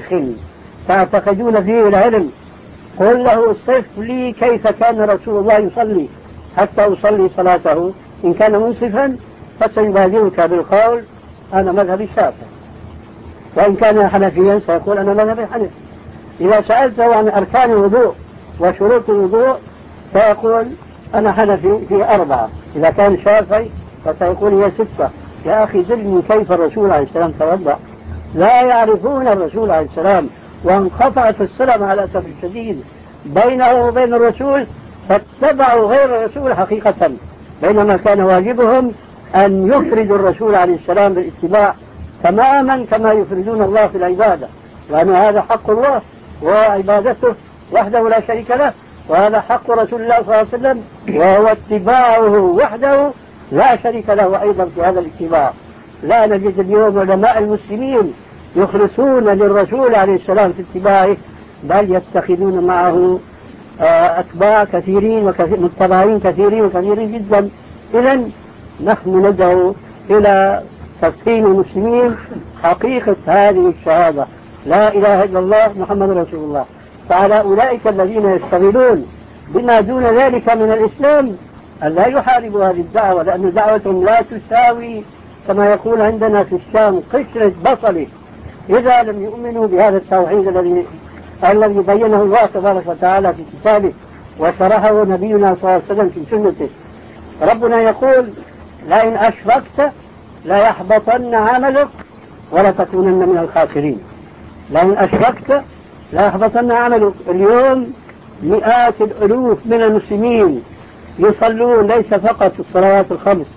تعتقدون فيه العلم، قل له صف لي كيف كان رسول الله يصلي حتى أصلي صلاته. إن كان منصفا فسيبادرك بالقول أنا مذهب الشافعي، وإن كان حنفيا سيقول أنا مذهب الحنفي. إذا سألته عن أركان الوضوء وشروط الوضوء سيقول أنا حنفي في أربعة. إذا كان شافعي فسيقول هي ستة. يا أخي دلني كيف الرسول عليه السلام توضأ. لا يعرفون الرسول عليه السلام، وانقطعت الصلة مع الأسف الشديد بينه وبين الرسول، فاتبعوا غير الرسول حقيقة، بينما كان واجبهم أن يفردوا الرسول عليه السلام بالاتباع تماما كما يفردون الله في العبادة، لأن هذا حق الله وعبادته وحده لا شريك له، وهذا حق رسول الله صلى الله عليه وسلم وهو اتباعه وحده لا شريك له أيضا في هذا الاتباع. لا نجد اليوم علماء المسلمين يخلصون للرسول عليه السلام في اتباعه، بل يتخذون معه أتباع كثيرين ومتبعين كثيرين وكثيرين جدا. إذن نحن ندعو إلى تفهيم المسلمين حقيقة هذه الشهادة لا إله إلا الله محمد رسول الله. فعلى أولئك الذين يشتغلون بما دون ذلك من الإسلام أن لا يحاربوا هذه الدعوة، لأن دعوتهم لا تساوي كما يقول عندنا في الشام قشرة بصله إذا لم يؤمنوا بهذا التوحيد الذي الذي بينه الله تبارك وتعالى في كتابه وشرحه نبينا صلى الله عليه وسلم في سنته. ربنا يقول لئن أشركت لا يحبطن عملك ولا تكونن من الخاسرين. لئن أشركت لا يحبطن عملك. اليوم مئات الألوف من المسلمين يصلون ليس فقط الصلوات الخمس،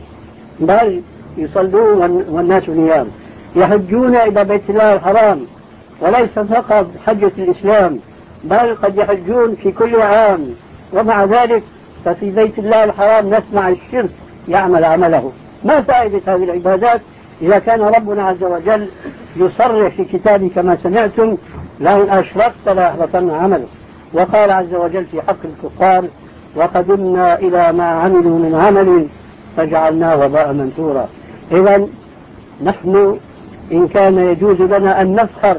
بل يصلون والناس نيام، يحجون إلى بيت الله الحرام، وليس فقط حجة الإسلام بل قد يحجون في كل عام، ومع ذلك ففي بيت الله الحرام نسمع الشرك يعمل عمله. ما فائدة هذه العبادات إذا كان ربنا عز وجل يصرح في كتابه كما سمعتم لئن أشركت لا يحبطن عمله، وقال عز وجل في حق الكفار وقدمنا إلى ما عملوا من عمل فجعلناه وباء منثورا. إذن نحن إن كان يجوز لنا أن نفخر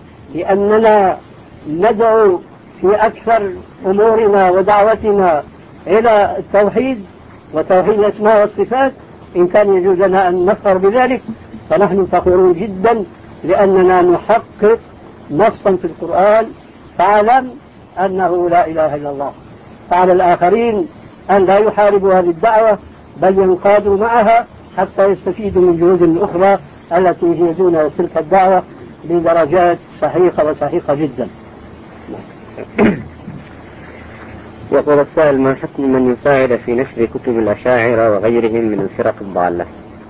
لأننا ندعو في أكثر أمورنا ودعوتنا إلى التوحيد وتوحيد الأسماء والصفات، إن كان يجوز لنا أن نفخر بذلك فنحن فخورون جدا لأننا نحقق نصا في القرآن فاعلم أنه لا إله إلا الله. فعلى الآخرين أن لا يحاربوا هذه الدعوة بل ينقادوا معها حتى يستفيدوا من جهود أخرى التي هي دون تلك الدعوة بدرجات صحيحة وصحيحة جدا. يقول السائل ما حكم من يساعد في نشر كتب الأشاعرة وغيرهم من الفرق الضالة؟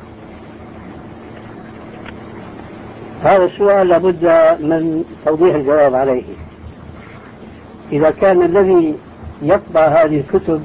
هذا السؤال لابد من توضيح الجواب عليه. إذا كان الذي يطبع هذه الكتب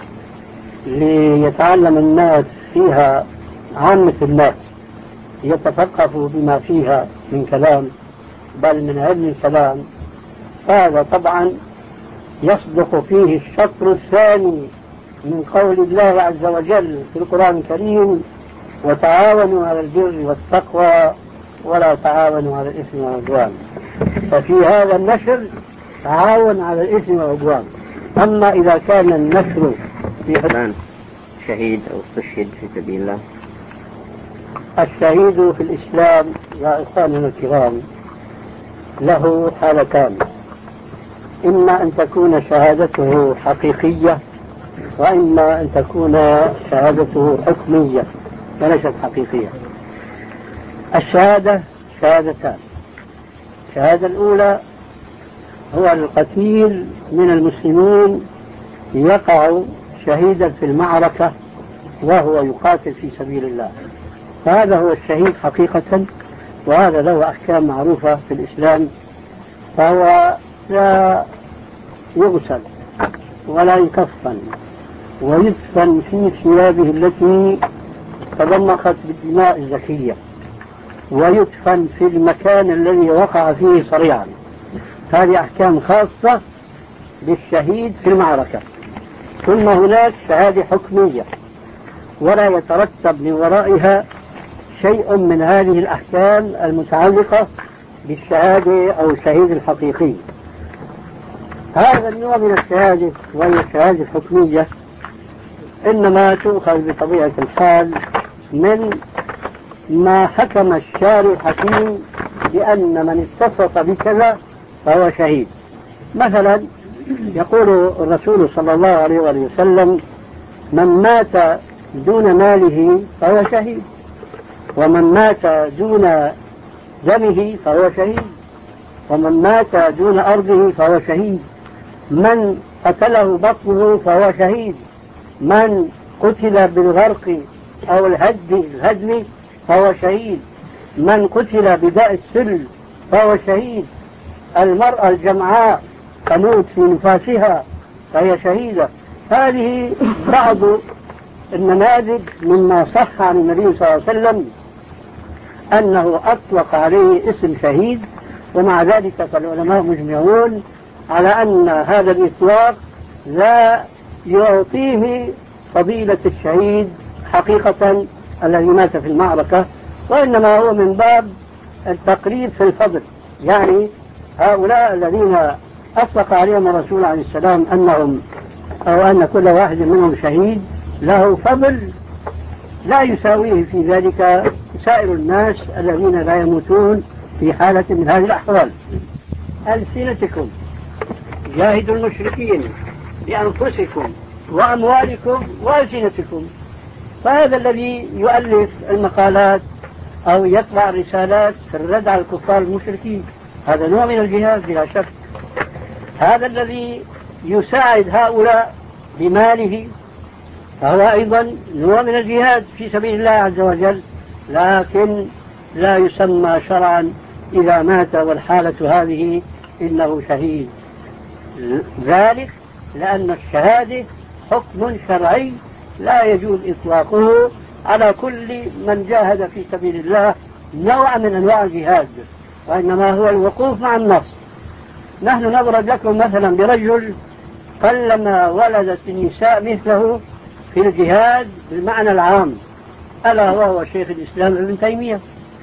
ليتعلم الناس فيها عامة الناس يتثقفوا بما فيها من كلام بل من علم الكلام، فهذا طبعا يصدق فيه الشطر الثاني من قول الله عز وجل في القرآن الكريم وتعاونوا على البر والتقوى ولا تعاونوا على الإثم والعدوان. ففي هذا النشر تعاون على الإثم والعدوان. أما إذا كان النشر في حدان شهيد أو استشهد في سبيل الله، الشهيد في الإسلام يا إخواننا الكرام له حالتان، إما أن تكون شهادته حقيقية وإما أن تكون شهادته حكمية وليست حقيقية. الشهادة شهادتان. الشهادة الأولى هو القتيل من المسلمين يقع شهيدا في المعركة وهو يقاتل في سبيل الله، فهذا هو الشهيد حقيقة، وهذا له أحكام معروفة في الإسلام، فهو لا يغسل ولا يكفن ويدفن في ثيابه التي تضمخت بالدماء الزكية ويدفن في المكان الذي وقع فيه صريعا. هذه أحكام خاصة للشهيد في المعركة. ثم هناك شهادة حكمية ولا يترتب من ورائها شيء من هذه الأحكام المتعلقة بالشهادة أو الشهيد الحقيقي. هذا النوع من الشهادة وهي الشهادة الحكمية إنما تؤخذ بطبيعة الحال من ما حكم الشارع الحكيم بأن من اتصف بكذا فهو شهيد. مثلا يقول الرسول صلى الله عليه وسلم: من مات دون ماله فهو شهيد، ومن مات دون دمه فهو شهيد، ومن مات دون أرضه فهو شهيد، من قتله بطنه فهو شهيد، من قتل بالغرق أو الهدم فهو شهيد، من قتل بداء السل فهو شهيد، المرأة الجمعاء تموت في نفاسها فهي شهيدة. هذه بعض النماذج مما صح عن النبي صلى الله عليه وسلم أنه أطلق عليه اسم شهيد، ومع ذلك فالعلماء مجمعون على أن هذا الإطلاق لا يعطيه فضيلة الشهيد حقيقة الذي مات في المعركة، وإنما هو من باب التقريب في الفضل. يعني هؤلاء الذين أطلق عليهم الرسول عليه السلام أنهم أو أن كل واحد منهم شهيد له فضل لا يساويه في ذلك سائر الناس الذين لا يموتون في حالة من هذه الأحوال. ألسنتكم جاهدوا المشركين بأنفسكم وأموالكم وألسنتكم. فهذا الذي يؤلف المقالات أو يطبع رسالات في الرد على الكفار المشركين هذا نوع من الجهاد بلا شك. هذا الذي يساعد هؤلاء بماله فهو أيضا نوع من الجهاد في سبيل الله عز وجل، لكن لا يسمى شرعا إذا مات والحالة هذه إنه شهيد. ذلك لأن الشهادة حكم شرعي لا يجوز إطلاقه على كل من جاهد في سبيل الله نوع من أنواع الجهاد، وإنما هو الوقوف مع النص. نحن نضرب لكم مثلا برجل قلما ولدت النساء مثله في الجهاد بالمعنى العام، ألا وهو شيخ الإسلام ابن تيمية.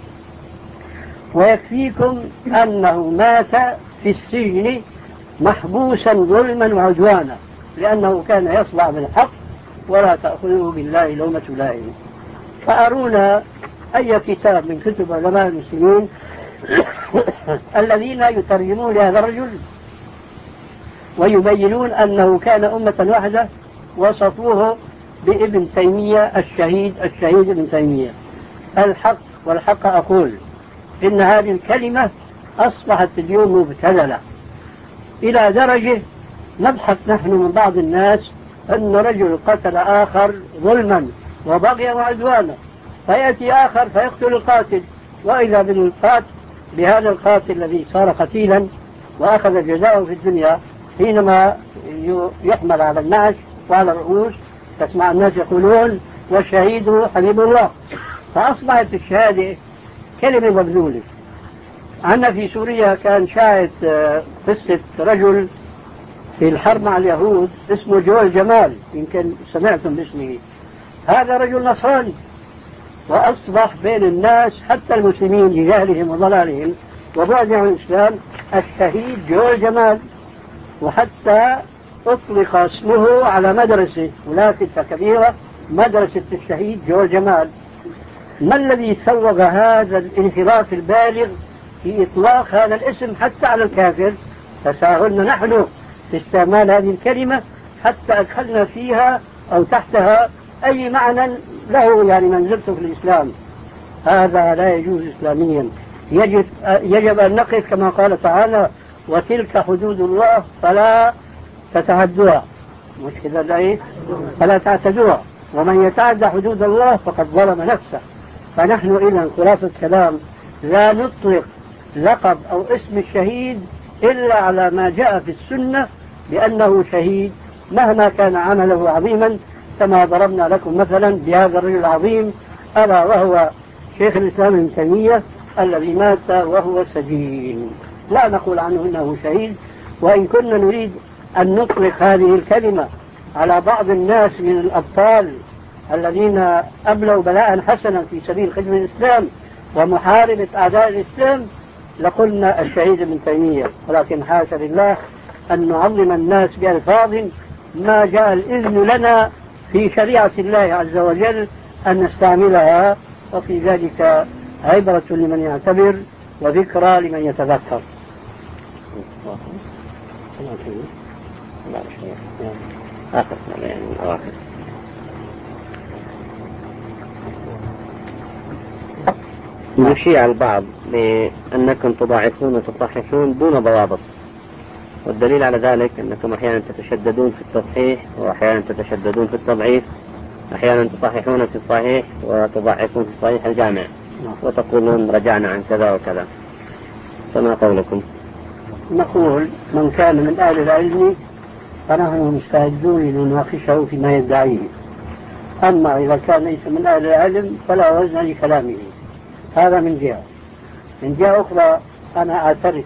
ويكفيكم أنه مات في السجن محبوسا ظلما وعدوانا لأنه كان يصلع بالحق ولا تأخذه بالله لومة لائم. فأرونا أي كتاب من كتب علماء المسلمين الذين يترجمون لهذا الرجل ويبينون أنه كان أمة واحدة وصفوه بابن تيمية الشهيد الشهيد ابن تيمية. الحق والحق أقول إن هذه الكلمة أصبحت اليوم مبتذلة إلى درجة نبحث نحن من بعض الناس أن رجل قتل آخر ظلما وبغيا وعدوانا، فيأتي آخر فيقتل القاتل، وإذا بالقاتل بهذا القاتل الذي صار قتيلا وأخذ جزاءه في الدنيا حينما يحمل على النعش وعلى الرؤوس تسمع الناس يقولون والشهيد حبيب الله. فأصبحت الشهادة كلمة مبذولة. عندنا في سوريا كان شاهد قصة رجل في الحرب مع اليهود اسمه جوال جمال، يمكن سمعتم باسمه. هذا رجل نصراني وأصبح بين الناس حتى المسلمين لجهلهم وضلالهم وبعدهم عن الإسلام الشهيد جوال جمال، وحتى أطلق اسمه على مدرسة ولافته كبيرة مدرسة الشهيد جوال جمال. ما الذي سوغ هذا الانحراف البالغ في إطلاق هذا الاسم حتى على الكافر؟ تساهلنا نحن في استعمال هذه الكلمة حتى أدخلنا فيها أو تحتها أي معنى له يعني منزلته في الإسلام. هذا لا يجوز إسلاميا. يجب, يجب أن نقف كما قال تعالى وتلك حدود الله فلا تتعدوها، مش كذا لا فلا تعتدوها، ومن يتعدى حدود الله فقد ظلم نفسه. فنحن إذا خلاصة كلام لا نطلق لقب أو اسم الشهيد إلا على ما جاء في السنة بأنه شهيد مهما كان عمله عظيما، كما ضربنا لكم مثلا بهذا الرجل العظيم ألا وهو شيخ الإسلام ابن تيمية الذي مات وهو سجين. لا نقول عنه إنه شهيد، وإن كنا نريد أن نطلق هذه الكلمة على بعض الناس من الأبطال الذين أبلوا بلاء حسنا في سبيل خدمة الإسلام ومحاربة أعداء الإسلام لقلنا الشهيد ابن تيمية، ولكن حاشا لله أن نعظم الناس بألفاظ ما جاء الإذن لنا في شريعة الله عز وجل أن نستعملها، وفي ذلك عبرة لمن يعتبر وذكرى لمن يتذكر. يشيع البعض بأنكم تضاعفون وتصححون دون ضوابط، والدليل على ذلك أنكم أحيانا تتشددون في التصحيح وأحيانا تتشددون في التضعيف، أحيانا تصححون في الصحيح وتضعفون في الصحيح الجامع، وتقولون رجعنا عن كذا وكذا، فما قولكم؟ نقول من كان من أهل العلم فنحن مستعدون لنناقشه فيما يدعيه، أما إذا كان ليس من أهل العلم فلا وزن لكلامه. هذا من جهة. من جهة أخرى أنا أعترف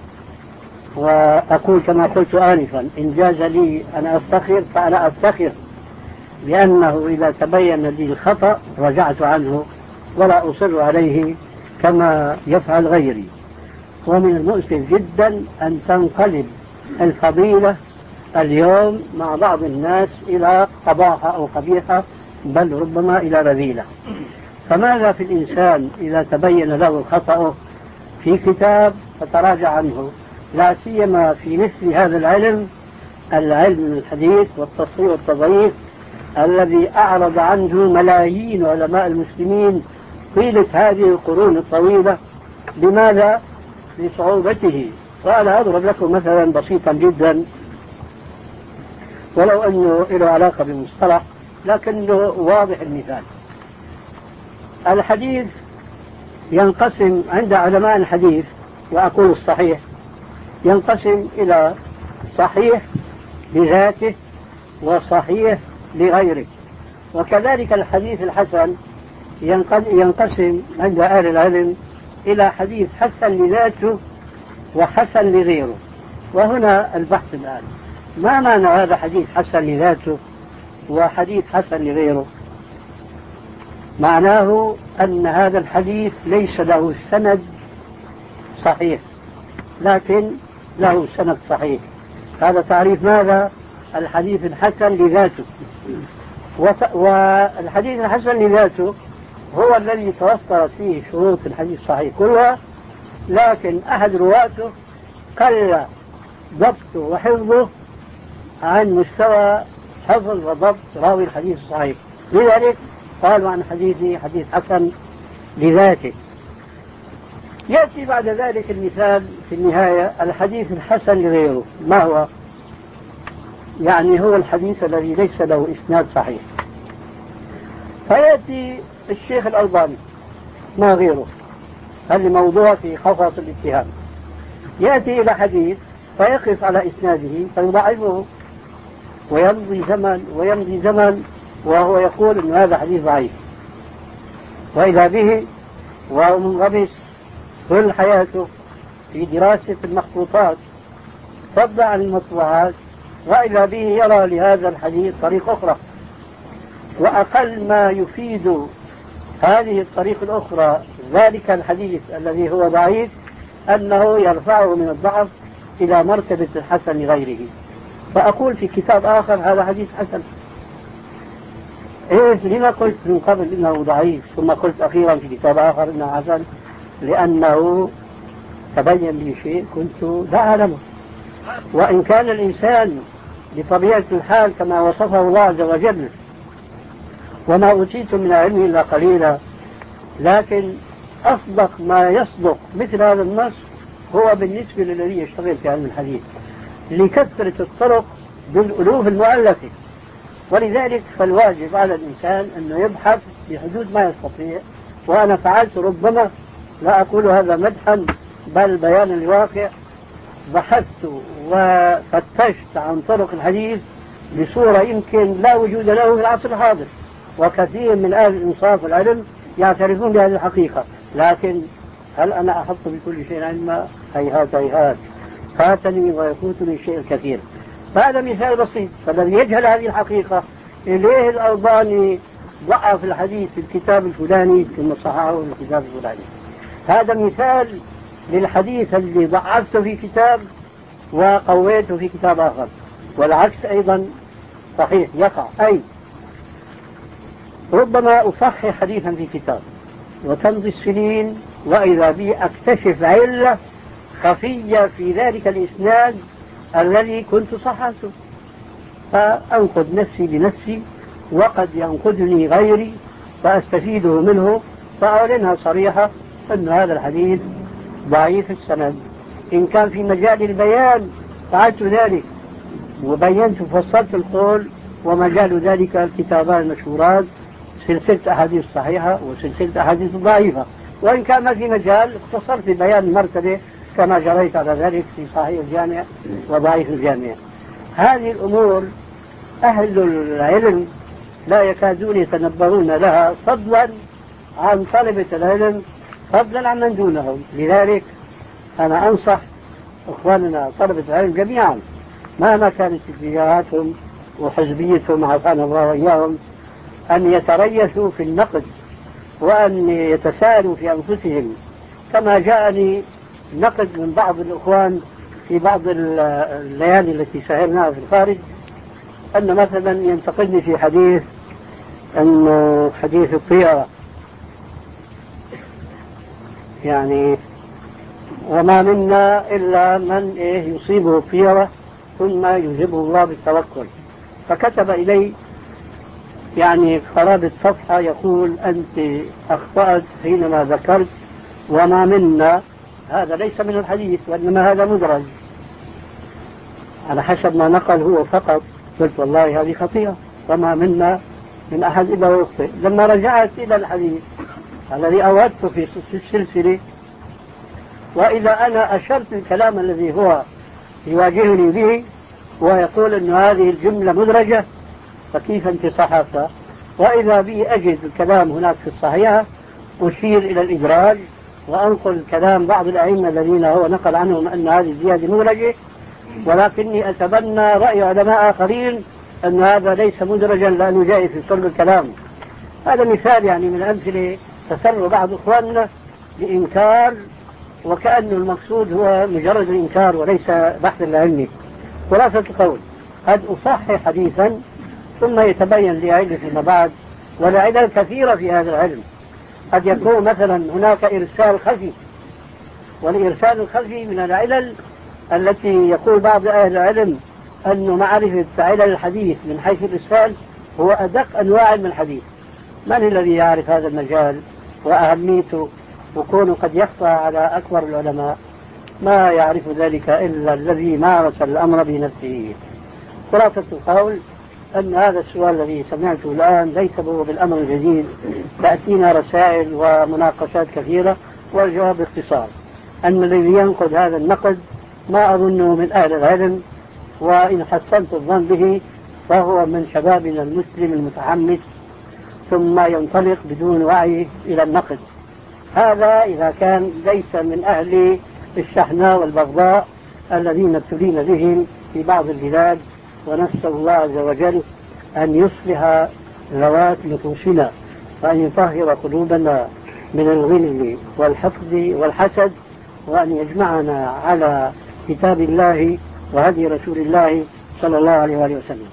وأقول كما قلت آنفا، إن جاز لي أن أفتخر فأنا أفتخر لأنه إذا تبين لي الخطأ رجعت عنه ولا أصر عليه كما يفعل غيري. ومن المؤسف جدا أن تنقلب الفضيلة اليوم مع بعض الناس إلى قباحة أو قبيحة، بل ربما إلى رذيلة. فماذا في الإنسان إذا تبين له الخطأ في كتاب فتراجع عنه، لا سيما في مثل هذا العلم، العلم الحديث والتصحيح والتضعيف الذي أعرض عنه ملايين علماء المسلمين طيلة هذه القرون الطويلة. لماذا؟ لصعوبته. وأنا أضرب لكم مثلا بسيطا جدا، ولو أنه له علاقة بالمصطلح لكنه واضح المثال. الحديث ينقسم عند علماء الحديث، وأقول الصحيح، ينقسم إلى صحيح لذاته وصحيح لغيره، وكذلك الحديث الحسن ينقسم عند أهل العلم إلى حديث حسن لذاته وحسن لغيره. وهنا البحث الآن، ما معنى هذا حديث حسن لذاته وحديث حسن لغيره؟ معناه أن هذا الحديث ليس له سند صحيح لكن له سند صحيح. هذا تعريف ماذا؟ الحديث الحسن لذاته. والحديث الحسن لذاته هو الذي توفرت فيه شروط الحديث الصحيح كلها، لكن أحد رواته قل ضبطه وحفظه عن مستوى حفظ وضبط راوي الحديث الصحيح، لذلك قالوا عن حديثه حديث حسن لذاته. يأتي بعد ذلك المثال في النهاية، الحديث الحسن لغيره. ما هو؟ يعني هو الحديث الذي ليس له إسناد صحيح. فيأتي الشيخ الألباني ما غيره، هذا موضوع في خفص الاتهام، يأتي إلى حديث فيقف على إسناده فيضعفه، ويمضي زمن ويمضي زمن وهو يقول أن هذا حديث ضعيف، وإذا به وهو منغمس كل حياته في دراسة المخطوطات فضلا عن المطبوعات، وإذا به يرى لهذا الحديث طريق أخرى، وأقل ما يفيد هذه الطريق الأخرى ذلك الحديث الذي هو ضعيف أنه يرفعه من الضعف إلى مرتبة الحسن لغيره. فأقول في كتاب آخر هذا حديث حسن. إيه لما قلت من قبل إنه ضعيف ثم قلت أخيرا في كتاب آخر إنه حسن؟ لأنه تبين لي شيء كنت لا أعلمه. وإن كان الإنسان بطبيعة الحال كما وصفه الله عز وجل وما أوتيتم من العلم إلا قليلا، لكن أصدق ما يصدق مثل هذا النص هو بالنسبة للذي يشتغل في علم الحديث لكثرة الطرق بالألوف المؤلفة. ولذلك فالواجب على الإنسان أنه يبحث بحدود ما يستطيع. وأنا فعلت، ربما لا أقول هذا مدحا بل بيانا لواقع، بحثت وفتشت عن طرق الحديث بصورة يمكن لا وجود له في العصر الحاضر، وكثير من أهل الإنصاف والعلم يعترفون بهذه الحقيقة. لكن هل أنا أحط بكل شيء علما؟ هيهات هيهات، فاتني ويفوتني الشيء الكثير. فهذا مثال بسيط. فالذي يجهل هذه الحقيقة إليه الألباني ضعف الحديث في الكتاب الفلاني ثم صححه في الكتاب الفلاني. هذا مثال للحديث اللي ضعفته في كتاب وقويته في كتاب آخر، والعكس أيضا صحيح يقع. أي ربما أصحح حديثا في كتاب وتمضي السنين وإذا بي أكتشف علة خفية في ذلك الإسناد الذي كنت صححته، فأنقذ نفسي بنفسي وقد ينقذني غيري فأستفيده منه، فأعلنها صريحة أن هذا الحديث ضعيف السند. إن كان في مجال البيان فعلت ذلك وبينت وفصلت القول، ومجال ذلك الكتابان المشهورات سلسلة أحاديث صحيحة وسلسلة أحاديث ضعيفة. وإن كان ما في مجال اختصرت بيان المرتبة كما جريت على ذلك في صحيح الجامع وضعيف الجامع. هذه الأمور أهل العلم لا يكادون يتنبهون لها، فضلا عن طلبة العلم، فضلا عن من دونهم. لذلك أنا أنصح إخواننا طلبة العلم جميعا مهما كانت اتجاهاتهم وحزبيتهم عافانا الله وإياهم أن يتريثوا في النقد وأن يتساءلوا في أنفسهم. كما جاءني نقد من بعض الإخوان في بعض الليالي التي سهرناها في الخارج أن مثلا ينتقدني في حديث أن حديث الطيرة، يعني وما منا إلا من إيه يصيبه الطيرة ثم يجيبه الله بالتوكل. فكتب إلي يعني قرابة صفحة يقول أنت أخطأت حينما ذكرت وما منا، هذا ليس من الحديث وإنما هذا مدرج على حسب ما نقل هو فقط. قلت والله هذه خطيئة، وما منا من أحد إلا ويخطئ. لما رجعت إلى الحديث الذي أودته في السلسلة وإذا أنا أشرت الكلام الذي هو يواجهني به ويقول أن هذه الجملة مدرجة فكيف أنت صحفت؟ وإذا بي أجد الكلام هناك في الصحيحة أشير إلى الإدراج وأنقل كلام بعض الأئمة الذين هو نقل عنهم أن هذه الزيادة مدرجة، ولكني أتبنى رأي علماء آخرين أن هذا ليس مدرجا لأنه جاء في صلب الكلام. هذا مثال يعني من أمثلة تسر بعض إخواننا بإنكار وكأن المقصود هو مجرد الإنكار وليس بحث العلمي. خلاصة القول قد أصحح حديثا ثم يتبين لي علة فيما بعد، والعلل كثيرة في هذا العلم. قد يكون مثلا هناك إرسال خفي، والإرسال الخفي من العلل التي يقول بعض أهل العلم أن معرفة علل الحديث من حيث الإرسال هو أدق أنواع علم الحديث. من الذي يعرف هذا المجال وأهميته وكونه قد يخفى على أكبر العلماء؟ ما يعرف ذلك إلا الذي مارس الأمر بنفسه. خلاصة القول أن هذا السؤال الذي سمعته الآن ليس هو بالأمر الجديد، تأتينا رسائل ومناقشات كثيرة، والجواب باختصار أن الذي ينقد هذا النقد ما أظنه من أهل العلم، وإن حسنت الظن به فهو من شبابنا المسلم المتحمس ثم ينطلق بدون وعي إلى النقد. هذا إذا كان ليس من أهل الشحناء والبغضاء الذين ابتلينا بهم في بعض البلاد، ونسأل الله عز وجل أن يصلح ذوات نفوسنا وأن يطهر قلوبنا من الغل والحقد والحسد، وأن يجمعنا على كتاب الله وهدي رسول الله صلى الله عليه وآله وسلم.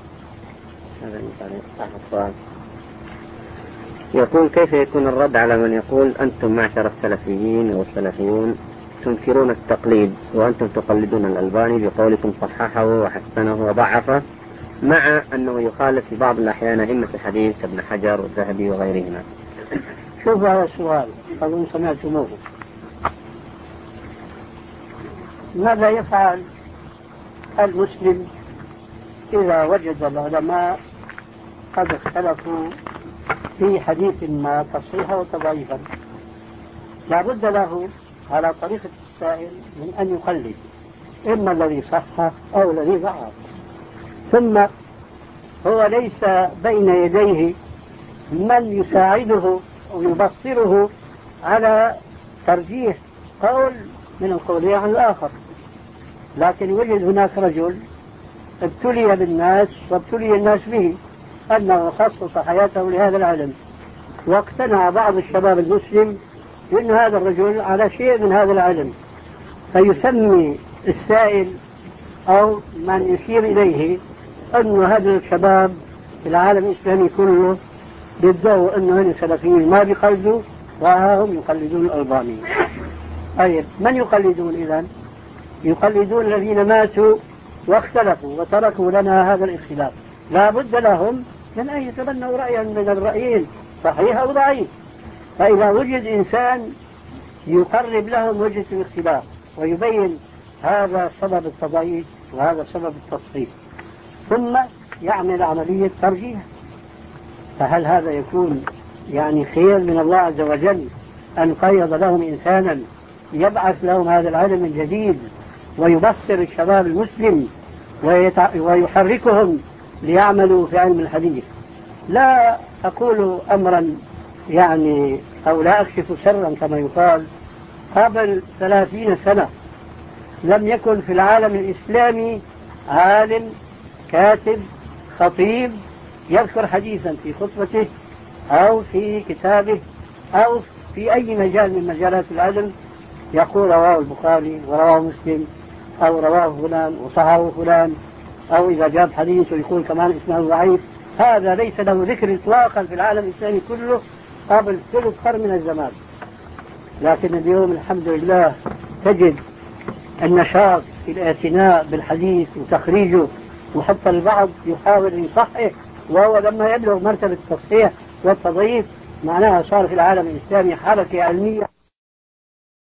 يقول كيف يكون الرد على من يقول أنتم معشر السلفيين والسلفيون تنكرون التقليد وأنتم تقلدون الألباني بقولكم صححه وحسنه وضعفه، مع أنه يخالف في بعض الأحيان أئمة الحديث كابن حجر والذهبي وغيرهما؟ شوف هذا السؤال أظن سمعتموه. ماذا يفعل المسلم إذا وجد العلماء قد اختلفوا في حديث ما تصحيحا وتضعيفا؟ لا بد له على طريقة السائل من أن يقلد إما الذي صح أو الذي ضعف، ثم هو ليس بين يديه من يساعده ويبصره على ترجيح قول من القولين عن الآخر. لكن وجد هناك رجل ابتلي بالناس وابتلي الناس به أنه خصص حياته لهذا العلم، واقتنع بعض الشباب المسلم بأن هذا الرجل على شيء من هذا العلم، فيسمي السائل أو من يشير إليه أن هذا الشباب في العالم الإسلامي كله بيدعوا أنه هن سلفيين ما بيقلدوا وهم يقلدون الألباني. طيب من يقلدون إذن؟ يقلدون الذين ماتوا واختلفوا وتركوا لنا هذا الاختلاف. لا بد لهم من أن يتبنوا رأيا من الرأيين صحيح أو ضعيف. فإذا وجد إنسان يقرب لهم وجهة الاختلاف ويبين هذا سبب التضعيف وهذا سبب التصحيح ثم يعمل عملية ترجيح، فهل هذا يكون يعني خير من الله عز وجل أن قيض لهم إنسانا يبعث لهم هذا العلم من جديد ويبصر الشباب المسلم ويتع... ويحركهم ليعملوا في علم الحديث؟ لا أقول أمرا يعني أو لا أكشف سرا كما يقال. قبل ثلاثين سنة لم يكن في العالم الإسلامي عالم كاتب خطيب يذكر حديثا في خطبته أو في كتابه أو في أي مجال من مجالات العلم يقول رواه البخاري ورواه مسلم أو رواه فلان وصححه فلان، أو إذا جاب حديث ويقول كمان اسمه ضعيف. هذا ليس له ذكر إطلاقا في العالم الإسلامي كله قبل ثلث قرن من الزمان. لكن اليوم الحمد لله تجد النشاط في الاعتناء بالحديث وتخريجه، وحتى البعض يحاول أن يصحح، وهو لما يبلغ مرتبة التصحيح والتضعيف معناها صار في العالم الإسلامي حركة علمية